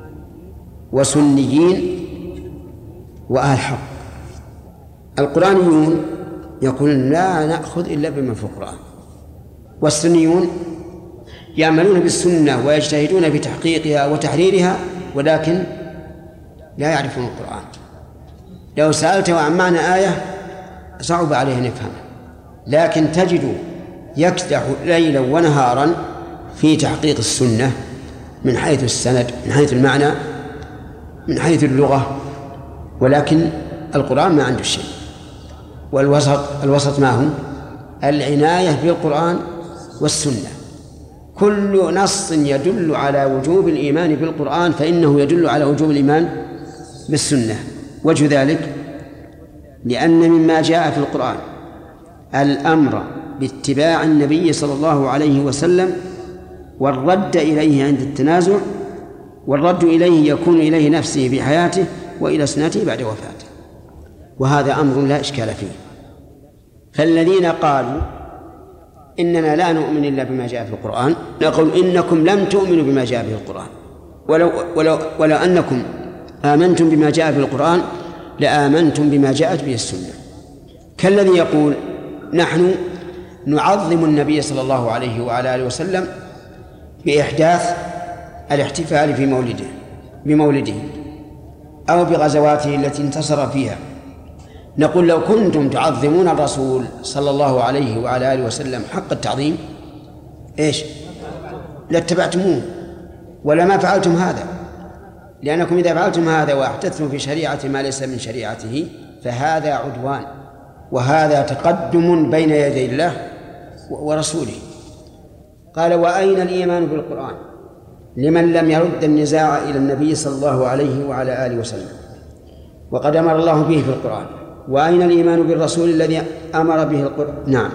وسنيين وأهل حق. القرآنيون يقولون لا نأخذ إلا بما في القرآن، والسنيون يعملون بالسنة ويجتهدون في تحقيقها وتحريرها، ولكن لا يعرفون القرآن. لو سألته عن معنى آية صعب عليه أن يفهمها، لكن تجد يكدح ليلا ونهارا في تحقيق السنة من حيث السند، من حيث المعنى، من حيث اللغة، ولكن القرآن ما عنده شيء. والوسط ما هو العناية بالقرآن والسنة. كل نص يدل على وجوب الإيمان بالقرآن فإنه يدل على وجوب الإيمان بالسنة. وجه ذلك لأن مما جاء في القرآن الأمر باتباع النبي صلى الله عليه وسلم والرد إليه عند التنازع، والرد إليه يكون إليه نفسه في حياته وإلى سنته بعد وفاته، وهذا أمر لا إشكال فيه. فالذين قالوا إننا لا نؤمن إلا بما جاء في القرآن نقول إنكم لم تؤمنوا بما جاء في القرآن، ولو أنكم آمنتم بما جاء في القرآن لآمنتم بما جاءت به السنة. كالذي يقول نحن نعظم النبي صلى الله عليه وعلى آله وسلم بإحداث الاحتفال بمولده أو بغزواته التي انتصر فيها. نقول لو كنتم تعظمون الرسول صلى الله عليه وعلى آله وسلم حق التعظيم لاتبعتموه ولا ما فعلتم هذا، لأنكم إذا فعلتم هذا وأحدثتم في شريعة ما ليس من شريعته فهذا عدوان، وهذا تقدم بين يدي الله ورسوله. قال وأين الإيمان بالقرآن لمن لم يرد النزاع إلى النبي صلى الله عليه وعلى آله وسلم وقد أمر الله به في القرآن. وأين الإيمان بالرسول الذي أمر به القرآن؟ نعم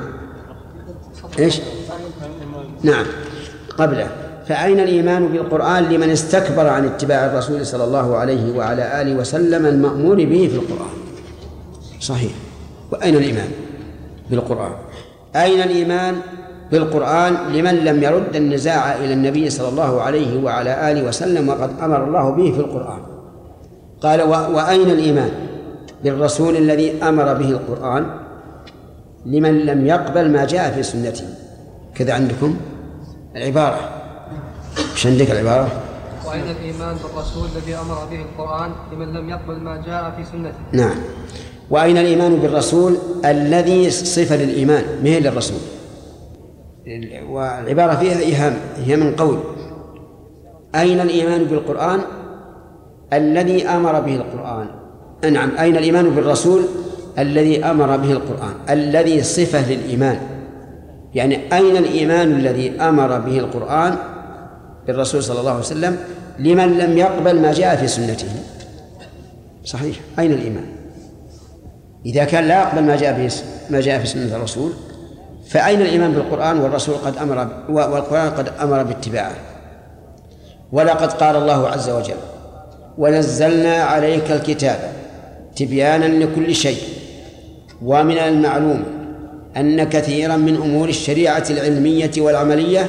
نعم قبله. فأين الإيمان بالقرآن لمن استكبر عن اتباع الرسول صلى الله عليه وعلى آله وسلم المأمور به في القرآن؟ صحيح. وأين الإيمان بالقرآن؟ أين الإيمان بالقرآن لمن لم يرد النزاع إلى النبي صلى الله عليه وعلى آله وسلم وقد أمر الله به في القرآن؟ قال وأين الإيمان بالرسول الذي أمر به القرآن لمن لم يقبل ما جاء في سنته؟ كذا عندكم العبارة، مش عندك العبارة؟ وأين الإيمان بالرسول الذي أمر به القرآن لمن لم يقبل ما جاء في سنته؟ نعم. وأين الإيمان بالرسول الذي صفة للإيمان ما هي للرسول، والعبارة فيها إيهام، هي من قول. أين الإيمان بالقرآن الذي أمر به القرآن؟ نعم. أين الإيمان بالرسول الذي أمر به القرآن الذي صفة للإيمان، يعني أين الإيمان الذي أمر به القرآن بالرسول صلى الله عليه وسلم لمن لم يقبل ما جاء في سنته؟ صحيح. أين الإيمان؟ إذا كان لا يقبل ما جاء في سنة الرسول فأين الإيمان بالقرآن والرسول قد أمر والقرآن قد أمر باتباعه؟ ولقد قال الله عز وجل ونزلنا عليك الكتاب تبيانا لكل شيء ومن المعلوم أن كثيرا من أمور الشريعة العلمية والعملية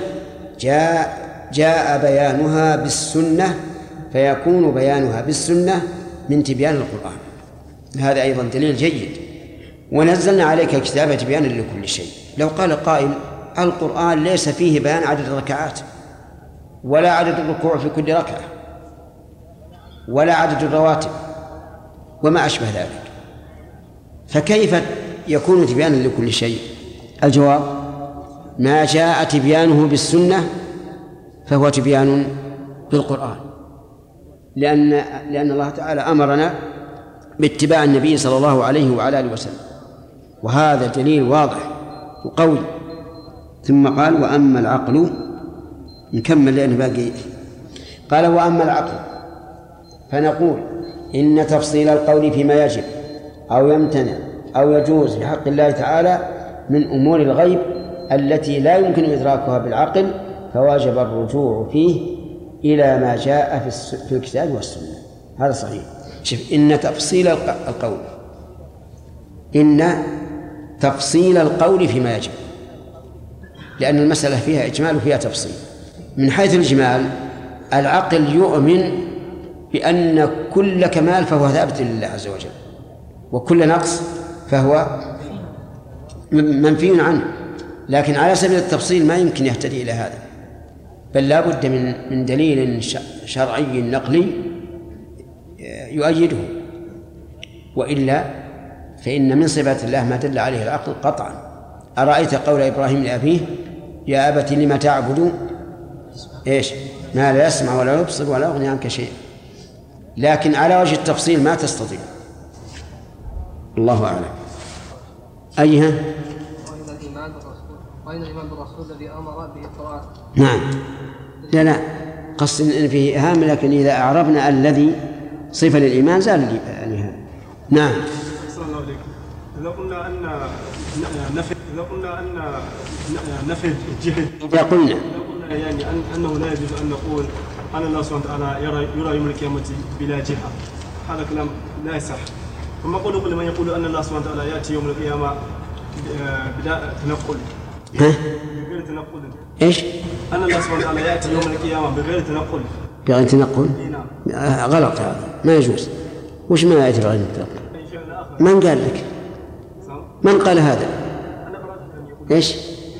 جاء بيانها بالسنة فيكون بيانها بالسنة من تبيان القرآن. هذا أيضا دليل جيد. ونزلنا عليك الكتاب تبيانا لكل شيء. لو قال قائل القرآن ليس فيه بيان عدد الركعات ولا عدد الركوع في كل ركعة ولا عدد الرواتب وما أشبه ذلك، فكيف يكون تبيانا لكل شيء؟ الجواب ما جاء تبيانه بالسنة فهو تبيان بالقرآن، لأن الله تعالى أمرنا باتباع النبي صلى الله عليه وعلى آله وسلم، وهذا دليل واضح وقوي. ثم قال وأما العقل، نكمل لأنه باقي. قال وأما العقل فنقول إن تفصيل القول فيما يجب أو يمتنع أو يجوز في حق الله تعالى من أمور الغيب التي لا يمكن إدراكها بالعقل، فواجب الرجوع فيه إلى ما جاء في الكتاب والسنة. هذا صحيح. شوف، إن تفصيل القول فيما يجب، لأن المسألة فيها إجمال وفيها تفصيل. من حيث الإجمال العقل يؤمن بأن كل كمال فهو ثابت لله عز وجل وكل نقص فهو منفي عنه، لكن على سبيل التفصيل ما يمكن يهتدي إلى هذا، بل لا بد من دليل شرعي نقلي يؤيده، وإلا فإن من صفات الله ما دل عليه العقل قطعا. أرأيت قول إبراهيم لأبيه يا أبت لم تعبد ما لا يسمع ولا يبصر ولا يغني عنك شيء، لكن على وجه التفصيل ما تستطيع. الله أعلم. أيها وأين الإيمان بالرسول الذي أمر به القرآن؟ نعم. لا قصد إن فيه إهام، لكن إذا أعرفنا الذي صفة للإيمان زال الإهام. نعم. إذا قلنا نفي الجهل، إذا قلنا يعني أنه لا يجوز أن نقول أن الله سبحانه وتعالى يرى يوم القيامة بلا جهة، هذا كلام لا يصح. وما قول من يقول أن الله سبحانه وتعالى يأتي يوم القيامة بلا تنقل، بغير تنقل. إيش؟ أن الله سبحانه وتعالى يأتي يوم القيامة بغير تنقل. بغير تنقل؟ نعم. غلط، هذا ما يجوز. وش ما يأتي بغير تنقل؟ من قال لك؟ من قال هذا؟ إيش؟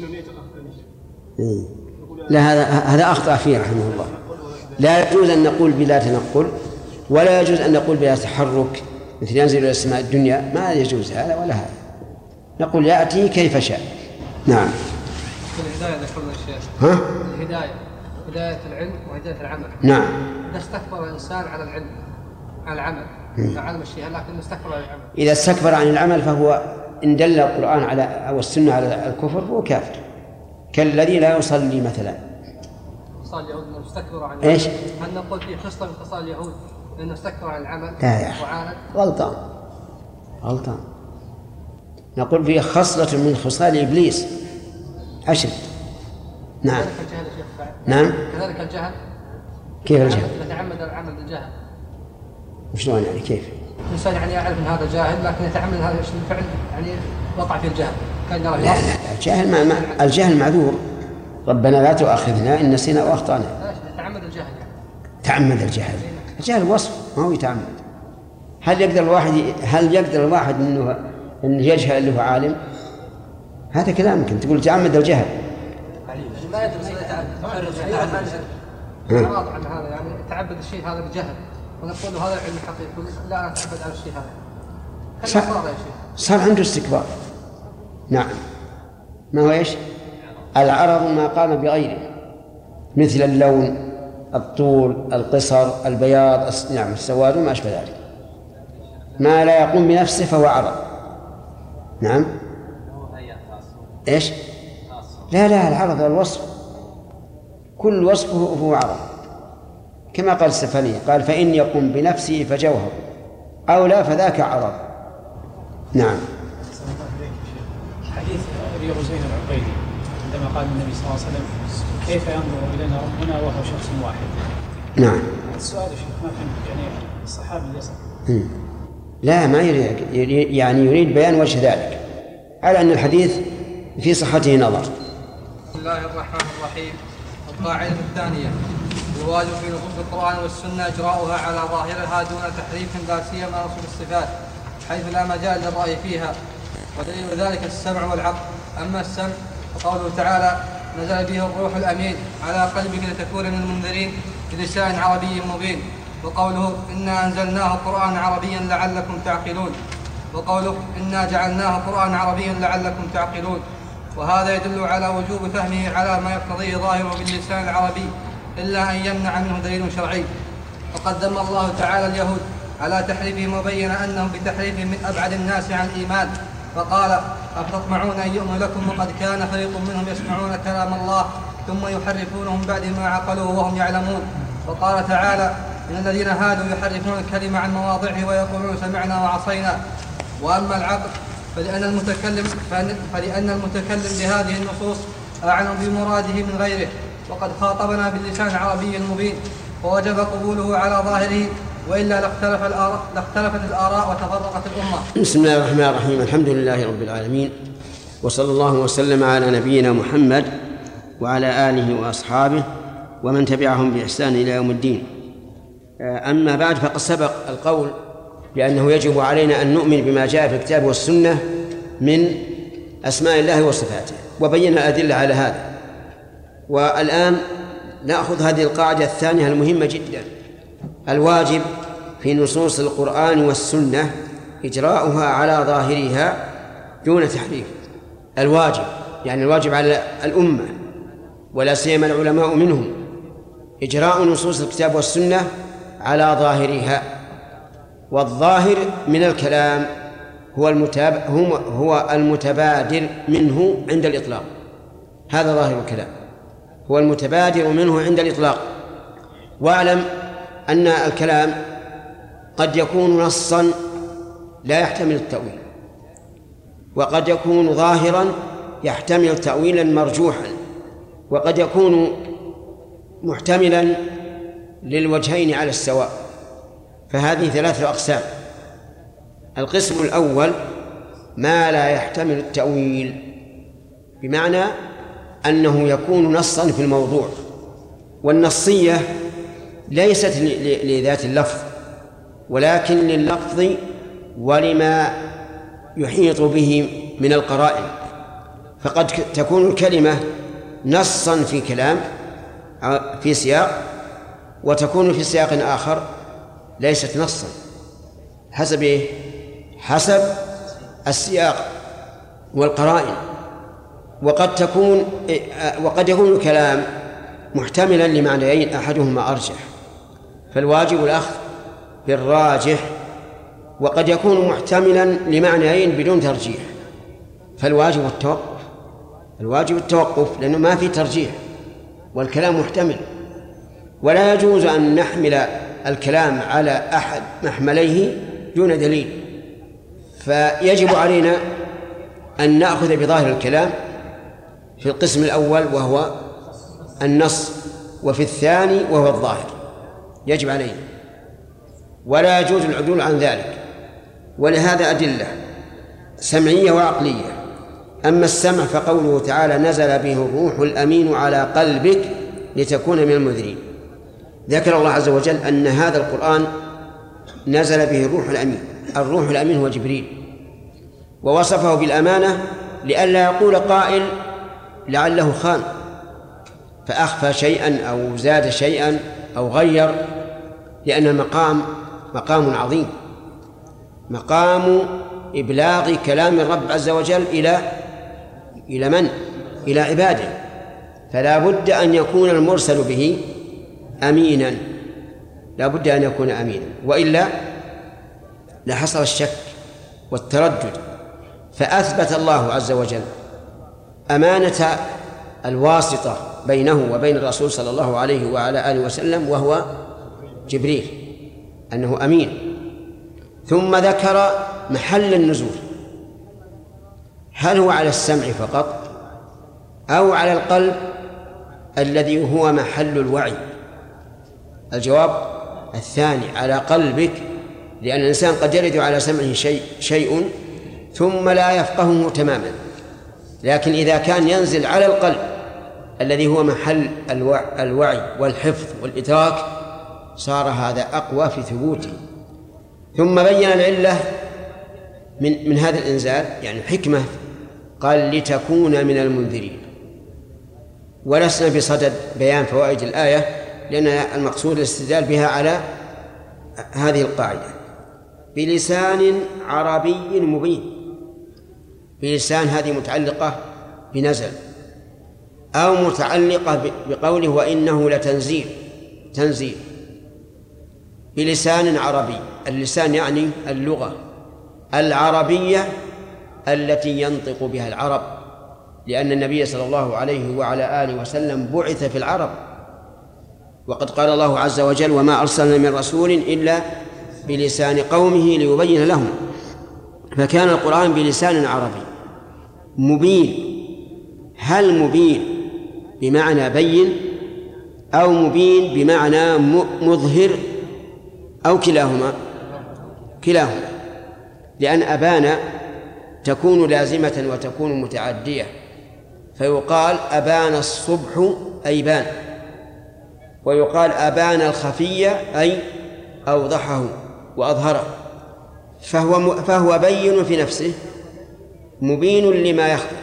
لا، هذا أخطأ فيه رحمه الله. لا يجوز أن نقول بلا تنقل، ولا يجوز أن نقول بلا تحرك مثل ينزل إلى السماء الدنيا، ما يجوز هذا ولا هذا. نقول يأتي كيف شاء. نعم. الهداية ذكرنا الشيخ. ها؟ الهداية، هداية العلم وهداية العمل. نعم. إذا استكبر الإنسان على العلم، على العمل، تعلم الشيء لكن استكبر على العمل. إذا استكبر عن العمل فهو إن دل القرآن على أو السنة على الكفر فهو كافر، كالذي لا يصلي مثلا. خصال اليهود أنه استكبر عن إيش؟ هل نقول فيه خصلة من خصال اليهود أنه استكبر عن العمل؟ لا يا أخي، وعاند؟ غلطان. نقول فيه خصلة من خصال إبليس أشد. نعم. كذلك الجهل يا شيخ بعد. نعم. كذلك الجهل. كيف الجهل؟ يتعمد العمل بالجهل. وشلون يعني كيف؟ الإنسان يعني يعرف أن هذا جاهل لكن يتعمد هذا الفعل يعني وقع في الجهل. كان يرى لا، الجهل معذور. ربنا لا تؤاخذنا إن نسينا وأخطأنا. يتعمد الجهل يعني. تعمد الجهل وصف ما هو يتعمد. هل يقدر الواحد إنه يجهل اللي هو عالم؟ هذا كلام يمكن تقول تعمد الجهل. لا يدرس عن هذا يعني تعبد الشيء هذا بجهل ونقول هذا علم حقيقي لا أتعبد على الشيء هذا. صار عنده استكبار. نعم. ما هو إيش؟ العرض ما قام بغيره مثل اللون، الطول، القصر، البياض، نعم، السواد وما أشبه ذلك. ما لا يقوم بنفسه فهو عرض. نعم. إيش؟ لا، العرض الوصف، كل وصفه هو عرض، كما قال السفلي قال فإن يقوم بنفسه فجوهر أو لا فذاك عرض. نعم. حديث أبي غزين العقيلي عندما قال النبي صلى الله عليه وسلم كيف ينظر إلينا ربنا وهو شخص واحد. نعم. السؤال يا شيخ ما فهمت يعني الصحابي يصح. لا، ما يريد بيان وجه ذلك على أن الحديث في صحته نظر. بسم الله الرحمن الرحيم. القاعدة الثانية: الواجب في نصوص القرآن والسنة إجراؤها على ظاهرها دون تحريف، لا سيما نصوص الصفات حيث لا مجال للرأي فيها، ودليل ذلك السمع والعقل. أما السمع فقوله تعالى: نزل به الروح الأمين على قلبك لتكون من المنذرين بلسان عربي مبين. وقوله: إنا أنزلناه قرآنا عربيا لعلكم تعقلون. وقوله: إنا جعلناه قرآنا عربيا لعلكم تعقلون. وهذا يدل على وجوب فهمه على ما يقتضيه ظاهره باللسان العربي إلا أن يمنع منه دليل شرعي. وقد ذم الله تعالى اليهود على تحريفهم وبين أنهم بتحريفهم من أبعد الناس عن الإيمان، فقال: أفتطمعون أن يؤمنوا لكم وقد كان فريق منهم يسمعون كلام الله ثم يحرفونه من بعد ما عقلوه وهم يعلمون. وقال تعالى: إن الذين هادوا يحرفون الكلمة عن مواضعه ويقولون سمعنا وعصينا. وأما العقل فلأن المتكلم بهذه النصوص أعلم بمراده من غيره، وقد خاطبنا باللسان العربي المبين، ووجب قبوله على ظاهره، وإلا لاختلفت الآراء وتفرقت الأمة. بسم الله الرحمن الرحيم. الحمد لله رب العالمين، وصلى الله وسلم على نبينا محمد وعلى آله وأصحابه ومن تبعهم بإحسان إلى يوم الدين. أما بعد، فقد سبق القول بأنه يجب علينا أن نؤمن بما جاء في الكتاب والسنة من أسماء الله وصفاته، وبينا الأدلة على هذا. والآن نأخذ هذه القاعدة الثانية المهمة جدا: الواجب في نصوص القرآن والسنة إجراؤها على ظاهرها دون تحريف. الواجب يعني الواجب على الأمة ولا سيما العلماء منهم إجراء نصوص الكتاب والسنة على ظاهرها. والظاهر من الكلام هو المتبادر منه عند الإطلاق. هذا ظاهر الكلام، هو المتبادر منه عند الإطلاق. واعلم أن الكلام قد يكون نصا لا يحتمل التأويل، وقد يكون ظاهرا يحتمل تأويلا مرجوحا، وقد يكون محتملا للوجهين على السواء. فهذه ثلاثة أقسام. القسم الأول ما لا يحتمل التأويل، بمعنى أنه يكون نصا في الموضوع، والنصية ليست لذات اللفظ ولكن لللفظ ولما يحيط به من القرائن. فقد تكون الكلمة نصا في كلام في سياق، وتكون في سياق آخر ليست نصا. حسب إيه؟ حسب السياق والقرائن. وقد يكون الكلام محتملا لمعنيين أحدهما أرجح، فالواجب الأخذ بالراجح، وقد يكون محتملا لمعنيين بدون ترجيح، فالواجب التوقف. الواجب التوقف لأنه ما في ترجيح والكلام محتمل، ولا يجوز أن نحمل الكلام على أحد محمليه دون دليل. فيجب علينا أن نأخذ بظاهر الكلام في القسم الأول وهو النص، وفي الثاني وهو الظاهر، يجب علينا، ولا يجوز العدول عن ذلك. ولهذا أدلة سمعية وعقلية. أما السمع فقوله تعالى نزل به الروح الأمين على قلبك لتكون من المنذرين. ذكر الله عز وجل أن هذا القرآن نزل به الروح الأمين. الروح الأمين هو جبريل، ووصفه بالأمانة لئلا يقول قائل لعله خان فأخفى شيئا أو زاد شيئا أو غير، لأن المقام مقام عظيم، مقام إبلاغ كلام الرب عز وجل إلى من؟ إلى عباده، فلا بد أن يكون المرسل به أمينا، لا بد أن يكون أمينا، وإلا لحصل الشك والتردد. فأثبت الله عز وجل أمانة الواسطة بينه وبين الرسول صلى الله عليه وعلى آله وسلم وهو جبريل، أنه أمين. ثم ذكر محل النزول، هل هو على السمع فقط أو على القلب الذي هو محل الوعي؟ الجواب الثاني، على قلبك، لأن الإنسان قد يرد على سمعه شيء ثم لا يفقهه تماما، لكن إذا كان ينزل على القلب الذي هو محل الوعي والحفظ والإدراك صار هذا أقوى في ثبوته. ثم بين العلة من هذا الإنزال، يعني الحكمة، قال لتكون من المنذرين. ولسنا بصدد بيان فوائد الآية، لأن المقصود الاستدلال بها على هذه القاعدة: بلسان عربي مبين. بلسان هذه متعلقة بنزل، أو متعلقة بقوله وإنه لتنزيل، تنزيل بلسان عربي. اللسان يعني اللغة العربية التي ينطق بها العرب، لأن النبي صلى الله عليه وعلى آله وسلم بعث في العرب، وقد قال الله عز وجل وما أرسلنا من رسول إلا بلسان قومه ليبين لهم. فكان القرآن بلسان عربي مبين. هل مبين بمعنى بين أو مبين بمعنى مظهر أو كلاهما؟ كلاهما، لأن أبان تكون لازمة وتكون متعدية، فيقال أبان الصبح أي بان، ويقال أبان الخفية أي أوضحه وأظهره. فهو بين في نفسه مبين لما يخفى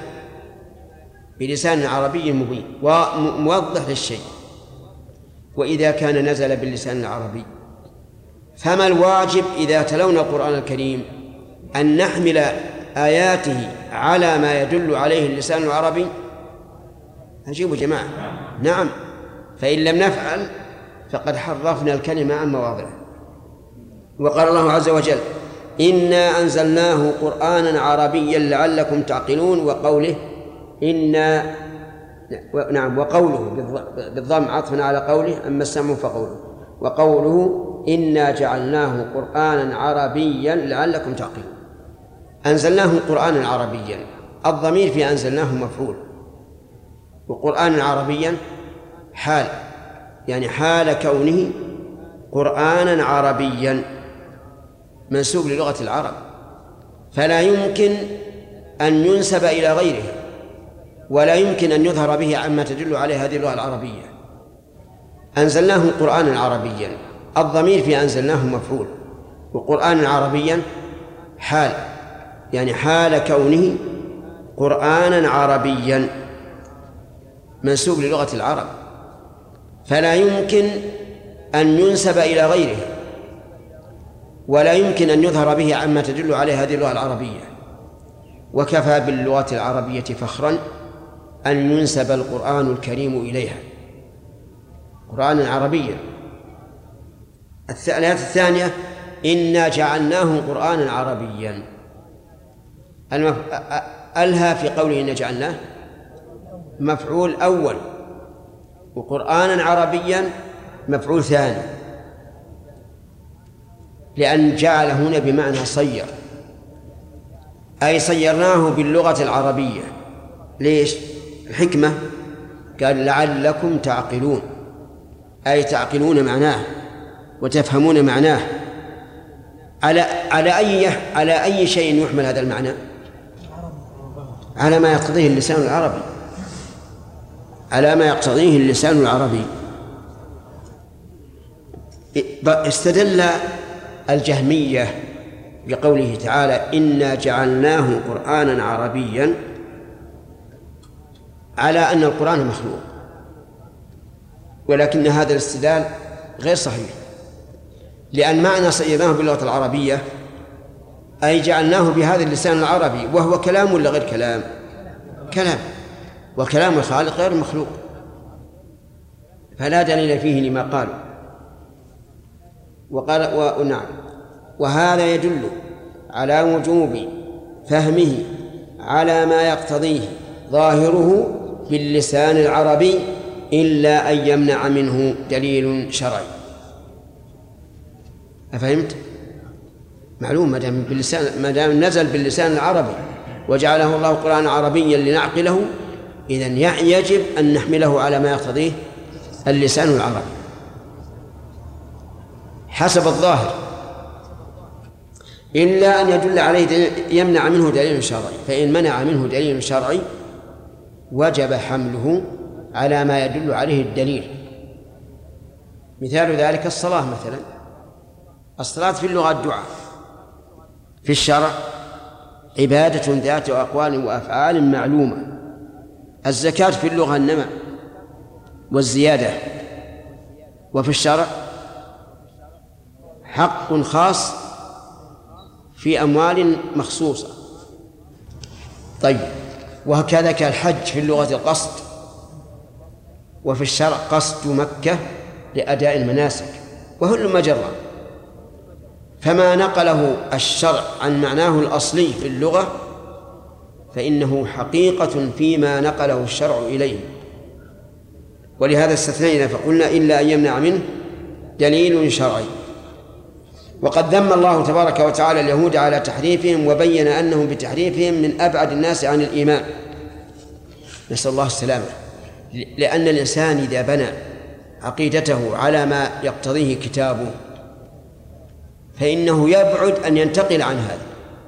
بلسان عربي مبين وموضح للشيء. وإذا كان نزل باللسان العربي فما الواجب إذا تلونا القرآن الكريم؟ أن نحمل آياته على ما يدل عليه اللسان العربي. أجيبوا جماعة، نعم، فإن لم نفعل فقد حرفنا الكلمة عن مواضعه. وقال الله عز وجل إنا أنزلناه قرآنا عربيا لعلكم تعقلون، وقوله إنا، نعم، وقوله بالضم عطفا على قوله أما السمع فقوله، وقوله إنا جعلناه قرآنا عربيا لعلكم تعقلون. أنزلناه قرآنا عربيا، الضمير في أنزلناه مفعول، وقرآنا عربيا حال، يعني حال كونه قرآنا عربيا منسوب للغة العرب، فلا يمكن أن ينسب إلى غيره، ولا يمكن أن يظهر به عما تدل عليه هذه اللغة العربية. أنزلناه قرآنا عربيا، الضمير في أنزلناه مفعول، وقرآنا عربيا حال، يعني حال كونه قرآنا عربيا منسوب للغة العرب، فلا يمكن أن ينسب إلى غيره، ولا يمكن أن يظهر به عما تدل عليه هذه اللغة العربية. وكفى باللغة العربية فخرا أن ينسب القرآن الكريم إليها قرآنا عربيا. الآية الثانية إنا جعلناه قرآنا عربيا، ألها في قوله إنا جعلناه مفعول أول، وقرآنا عربيا مفعول ثاني، لأن جعل هنا بمعنى صير، أي صيرناه باللغة العربية. ليش؟ الحكمة قال لعلكم تعقلون، أي تعقلون معناه وتفهمون معناه. على أي شيء يحمل هذا المعنى؟ على ما يقتضيه اللسان العربي، على ما يقتضيه اللسان العربي. استدل الجهمية بقوله تعالى إنا جعلناه قرآنا عربيا على أن القرآن مخلوق، ولكن هذا الاستدلال غير صحيح، لأن معنى صيرناه باللغة العربية أي جعلناه بهذا اللسان العربي، وهو كلام ولا غير كلام؟ كلام، وكلام الخالق غير مخلوق، فلا دليل فيه لما قالوا. ونعم، وهذا يدل على وجوب فهمه على ما يقتضيه ظاهره باللسان العربي إلا أن يمنع منه دليل شرعي. أفهمت؟ معلوم، ما دام نزل باللسان العربي وجعله الله قرآنا عربيا لنعقله، إذن يجب أن نحمله على ما يقتضيه اللسان العربي حسب الظاهر، إلا أن يدل عليه يمنع منه دليل شرعي، فإن منع منه دليل شرعي وجب حمله على ما يدل عليه الدليل. مثال ذلك الصلاة مثلا، الصلاة في اللغة الدعاء، في الشرع عبادة ذات أقوال وأفعال معلومة. الزكاة في اللغة النمى والزيادة، وفي الشرع حق خاص في أموال مخصوصة. طيب، وكذلك الحج في اللغة القصد، وفي الشرع قصد مكة لأداء المناسك، وهل مجرى. فما نقله الشرع عن معناه الأصلي في اللغة فإنه حقيقة فيما نقله الشرع إليه، ولهذا استثنينا فقلنا إلا أن يمنع منه دليل شرعي. وقد ذم الله تبارك وتعالى اليهود على تحريفهم، وبين أنهم بتحريفهم من أبعد الناس عن الإيمان، نسأل الله السلامة. لأن الإنسان إذا بنى عقيدته على ما يقتضيه كتابه فإنه يبعد أن ينتقل عن هذا،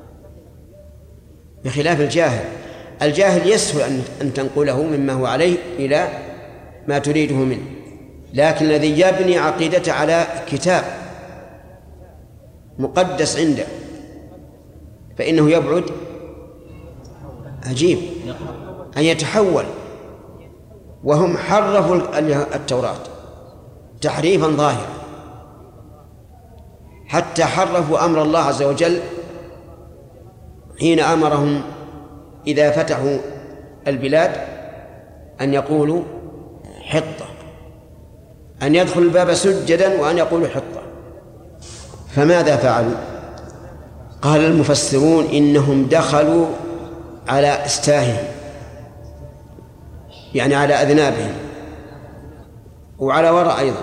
بخلاف الجاهل يسهل أن تنقله مما هو عليه إلى ما تريده منه، لكن الذي يبني عقيدته على كتاب مقدس عنده فإنه يبعد، عجيب، أن يتحول. وهم حرفوا التوراة تحريفا ظاهرا، حتى حرفوا أمر الله عز وجل حين أمرهم إذا فتحوا البلاد أن يقولوا حطة، أن يدخل الباب سجدا وأن يقولوا حطة. فماذا فعلوا؟ قال المفسرون إنهم دخلوا على استاههم، يعني على أذنابهم، وعلى وراء أيضا،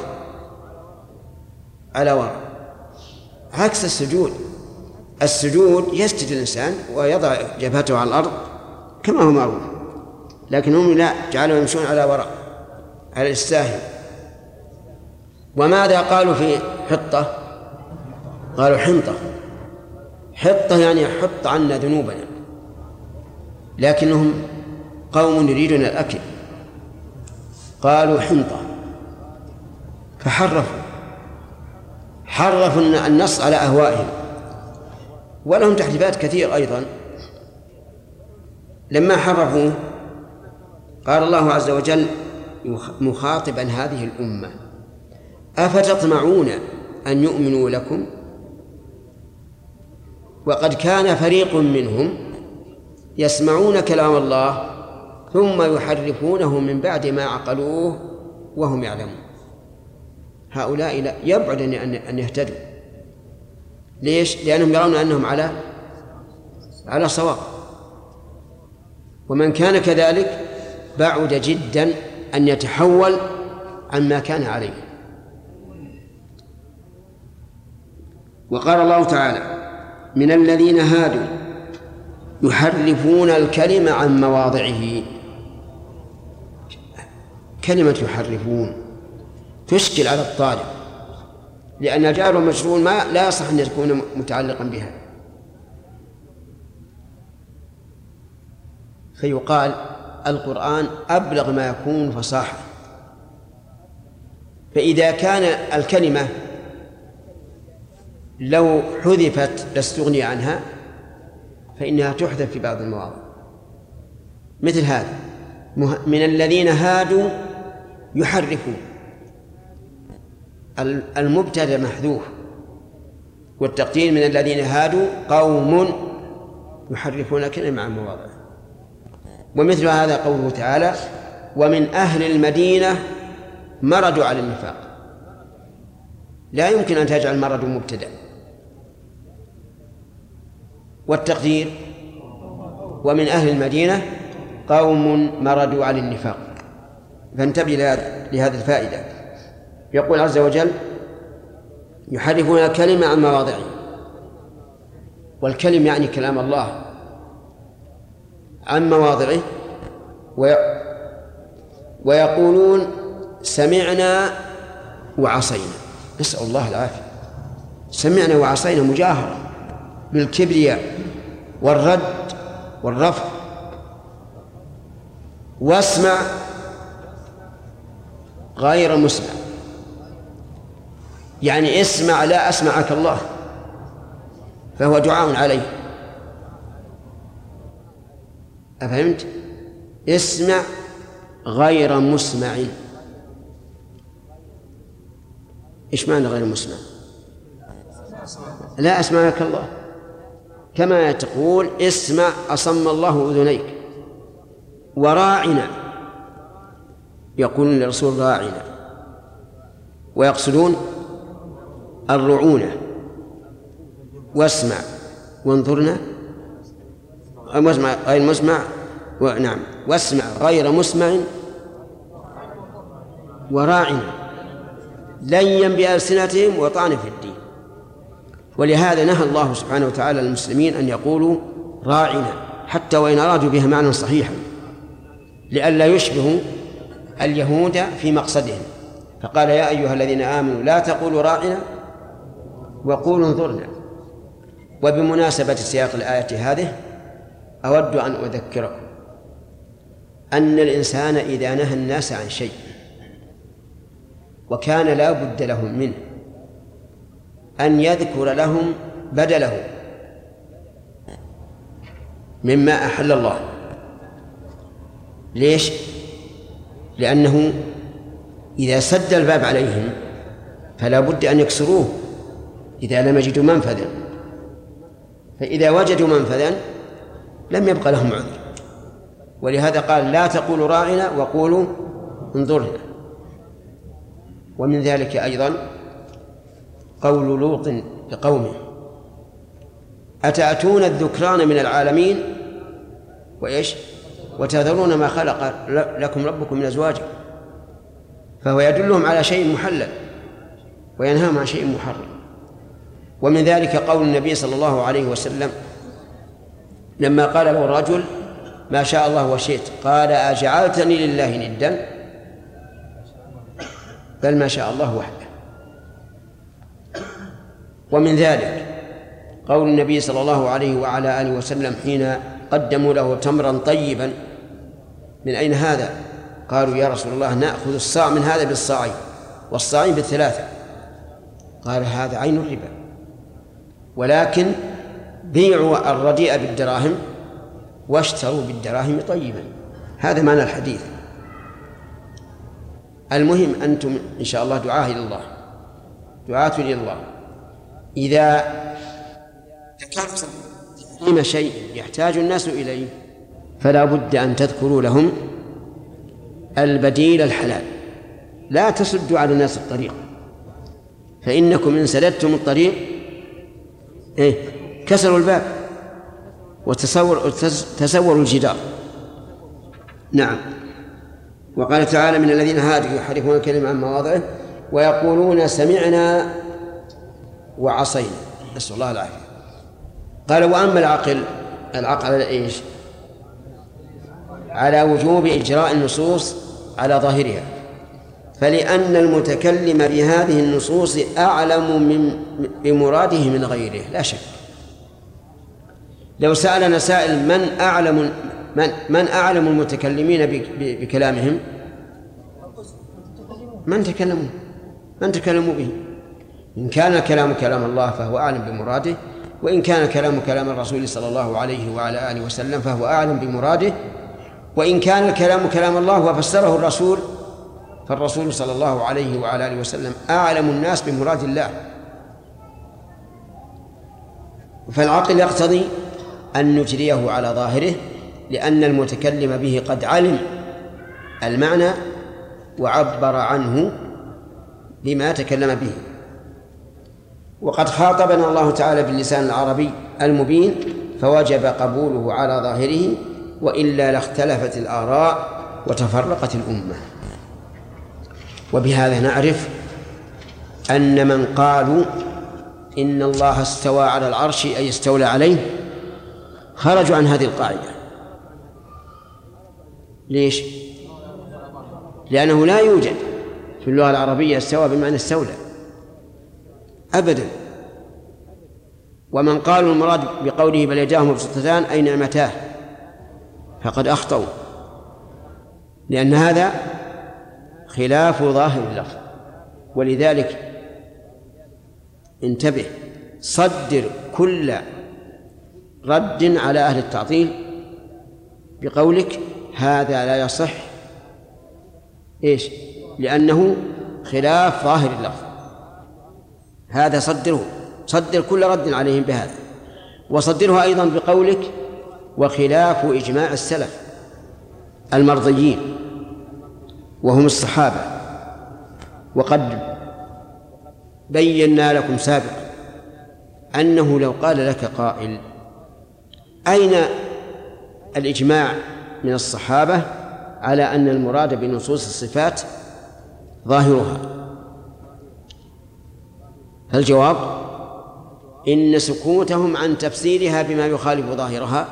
على وراء، عكس السجود. السجود يسجد الإنسان ويضع جبهته على الأرض كما هو معروف، لكنهم لا، جعلوا يمشون على وراء، على الاستاهل. وماذا قالوا في حطة؟ قالوا حنطة. حطة يعني حط عنا ذنوبنا، لكنهم قوم يريدون الأكل، قالوا حنطة، فحرفوا النص على أهوائهم. ولهم تحريفات كثير أيضا، لما حرفوه قال الله عز وجل مخاطبا هذه الأمة: أفتطمعون أن يؤمنوا لكم وقد كان فريق منهم يسمعون كلام الله ثم يحرفونه من بعد ما عقلوه وهم يعلمون. هؤلاء لا يبعد أن يهتدوا. ليش؟ لأنهم يرون أنهم على صواب، ومن كان كذلك بعد جدا أن يتحول عما كان عليه. وقال الله تعالى: من الذين هادوا يحرفون الكلم عن مواضعه. كلمة يحرفون تشكل على الطالب، لأن الجار والمجرور لا يصح أن يكون متعلقا بها، فيقال القرآن أبلغ ما يكون فصاحة. فإذا كان الكلمة لو حذفت لاستغني عنها فإنها تحذف في بعض المواضع، مثل هذا: من الذين هادوا يحرفون. المبتدأ محذوف، والتقدير من الذين هادوا قوم يحرفون الكلمة عن مواضعه. ومثل هذا قوله تعالى: ومن أهل المدينة مردوا على النفاق. لا يمكن أن تجعل مرض مبتدأ. والتقدير: ومن أهل المدينة قوم مردوا على النفاق. فانتبه لهذه الفائدة. يقول عز وجل: يحرفون الكلمة عن مواضعه. والكلم يعني كلام الله عن مواضعه، ويقولون سمعنا وعصينا. نسأل الله العافية. سمعنا وعصينا مجاهرة بالكبرياء والرد والرفض. واسمع غير مسمع، يعني اسمع لا أسمعك الله، فهو دعاء عليه. أفهمت؟ اسمع غير مسمع. إيش معنى غير مسمع؟ لا أسمعك الله، كما تقول اسمع أصم الله أذنيك. وراعنا، يقولون للرسول راعنا، ويقصدون الرعونة. واسمع وانظرنا مسمع غير مسمع، نعم، واسمع غير مسمع وراعنا ليا بألسنتهم وطعن في الدين. ولهذا نهى الله سبحانه وتعالى المسلمين أن يقولوا راعنا، حتى وإن أرادوا بها معنى صحيحا، لئلا يشبهوا اليهود في مقصدهم. فقال: يا أيها الذين آمنوا لا تقولوا راعنا وقولوا انظرنا. وبمناسبة سياق الآية هذه أود أن أذكركم أن الإنسان إذا نهى الناس عن شيء وكان لا بد لهم منه أن يذكر لهم بدله مما أحل الله. ليش؟ لأنه إذا سد الباب عليهم فلا بد أن يكسروه إذا لم يجدوا منفذا، فإذا وجدوا منفذا لم يبقى لهم عذر. ولهذا قال: لا تقولوا راعنا وقولوا انظرنا. ومن ذلك أيضا قول لوط لقومه: أتأتون الذكران من العالمين وإيش وتذرون ما خلق لكم ربكم من أزواجكم. فهو يدلهم على شيء محلل وينهاهم عن شيء محرم. ومن ذلك قول النبي صلى الله عليه وسلم لما قال له الرجل: ما شاء الله وشئت، قال: أجعلتني لله ندا؟ بل ما شاء الله وحده. ومن ذلك قول النبي صلى الله عليه وعلى آله وسلم حين قدموا له تمرا طيبا: من أين هذا؟ قالوا: يا رسول الله نأخذ الصاع من هذا بالصاعين والصاعين بالثلاثة. قال: هذا عين الربا، ولكن بيعوا الرديء بالدراهم واشتروا بالدراهم طيبا. هذا معنى الحديث. المهم أنتم إن شاء الله دعاة إلى الله، دعاة إلى الله، إذا ذكرتم تحريم شيء يحتاج الناس إليه فلا بد أن تذكروا لهم البديل الحلال. لا تصدوا على الناس الطريق، فإنكم إن سددتم الطريق كسروا الباب وتسوروا الجدار. نعم. وقال تعالى: من الذين هادوا يحرفون الكلمة عن مواضعه ويقولون سمعنا وعصينا، نسأل الله العافية. قال: وأما العقل على إيش؟ على وجوب إجراء النصوص على ظاهرها، فلأن المتكلم بهذه النصوص أعلم بمراده من غيره لا شك. لو سألنا سائل من أعلم المتكلمين بكلامهم؟ من تكلموا به. إن كان الكلام كلام الله فهو أعلم بمراده، وإن كان الكلام كلام الرسول صلى الله عليه وعلى آله وسلم فهو أعلم بمراده، وإن كان الكلام كلام الله وفسره الرسول فالرسول صلى الله عليه وعلى آله وسلم أعلم الناس بمراد الله. فالعقل يقتضي أن نجريه على ظاهره، لأن المتكلم به قد علم المعنى وعبر عنه بما تكلم به. وقد خاطبنا الله تعالى باللسان العربي المبين، فوجب قبوله على ظاهره، وإلا لاختلفت الآراء وتفرقت الأمة. وبهذا نعرف أن من قالوا إن الله استوى على العرش أي استولى عليه خرجوا عن هذه القاعدة. ليش؟ لأنه لا يوجد في اللغة العربية استوى بمعنى استولى أبدا. ومن قالوا المراد بقوله بل يداه مبسوطتان أي نعمتاه فقد أخطأوا، لأن هذا خلاف ظاهر اللفظ. ولذلك انتبه، صدر كل رد على أهل التعطيل بقولك هذا لا يصح، إيش؟ لأنه خلاف ظاهر اللفظ. هذا صدر كل رد عليهم بهذا، وصدره أيضا بقولك وخلاف إجماع السلف المرضيين وهم الصحابة. وقد بينا لكم سابقا أنه لو قال لك قائل أين الإجماع من الصحابة على أن المراد بنصوص الصفات ظاهرها، فالجواب إن سكوتهم عن تفسيرها بما يخالف ظاهرها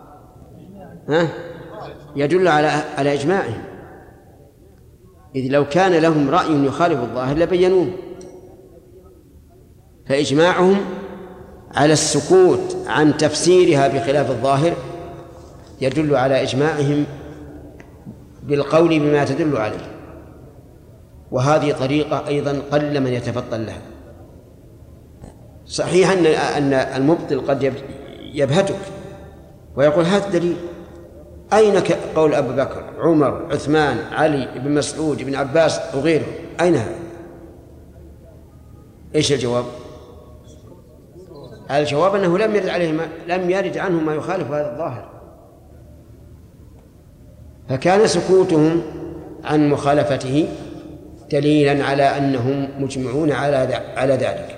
يدل على إجماعهم، إذ لو كان لهم رأي يخالف الظاهر لبينوه. فإجماعهم على السكوت عن تفسيرها بخلاف الظاهر يدل على إجماعهم بالقول بما تدل عليه. وهذه طريقة أيضا قل من يتفطن لها. صحيح أن المبطل قد يبهتك ويقول هات دليل، أين قول أبو بكر عمر عثمان علي بن مسعود بن عباس وغيره، أين هذا؟ إيش الجواب؟ الجواب أنه لم يرد عنه ما يخالف هذا الظاهر، فكان سكوتهم عن مخالفته دليلا على أنهم مجمعون على ذلك.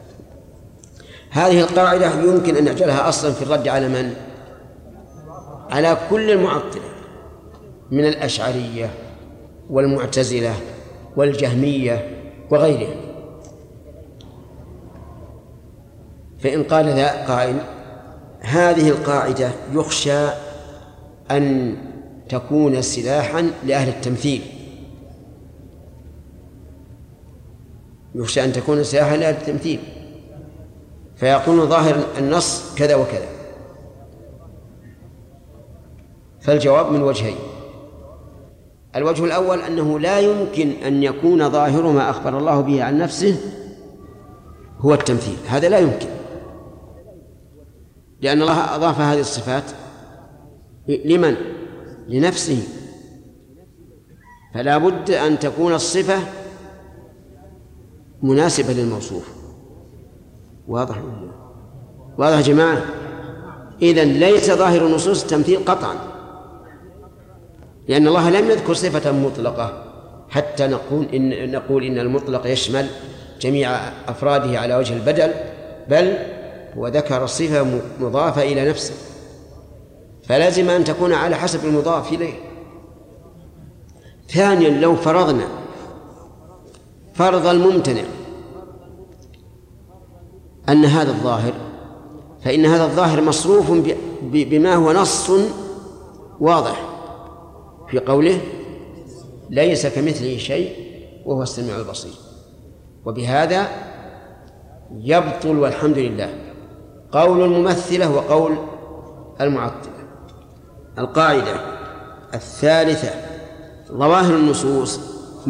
هذه القاعدة يمكن أن نجعلها أصلا في الرد على من؟ على كل المعطلة من الأشعرية والمعتزلة والجهمية وغيرهم. فإن قال ذا قائل هذه القاعدة يخشى أن تكون سلاحا لأهل التمثيل، يخشى أن تكون سلاحا لأهل التمثيل، فيكون ظاهر النص كذا وكذا. فالجواب من وجهين: الوجه الأول أنه لا يمكن أن يكون ظاهر ما أخبر الله به عن نفسه هو التمثيل، هذا لا يمكن، لأن الله أضاف هذه الصفات لمن؟ لنفسه. فلا بد أن تكون الصفة مناسبة للموصوف. واضح يا جماعة؟ إذن ليس ظاهر النصوص التمثيل قطعا، لأن الله لم يذكر صفة مطلقة حتى نقول إن المطلق يشمل جميع أفراده على وجه البدل، بل هو ذكر صفة مضافة إلى نفسه، فلازم أن تكون على حسب المضاف إليه. ثانيا، لو فرضنا فرض الممتنع أن هذا الظاهر، فإن هذا الظاهر مصروف بما هو نص واضح في قوله ليس كمثله شيء وهو السميع البصير، وبهذا يبطل والحمد لله قول الممثلة وقول المعطلة. القاعدة الثالثة: ظواهر النصوص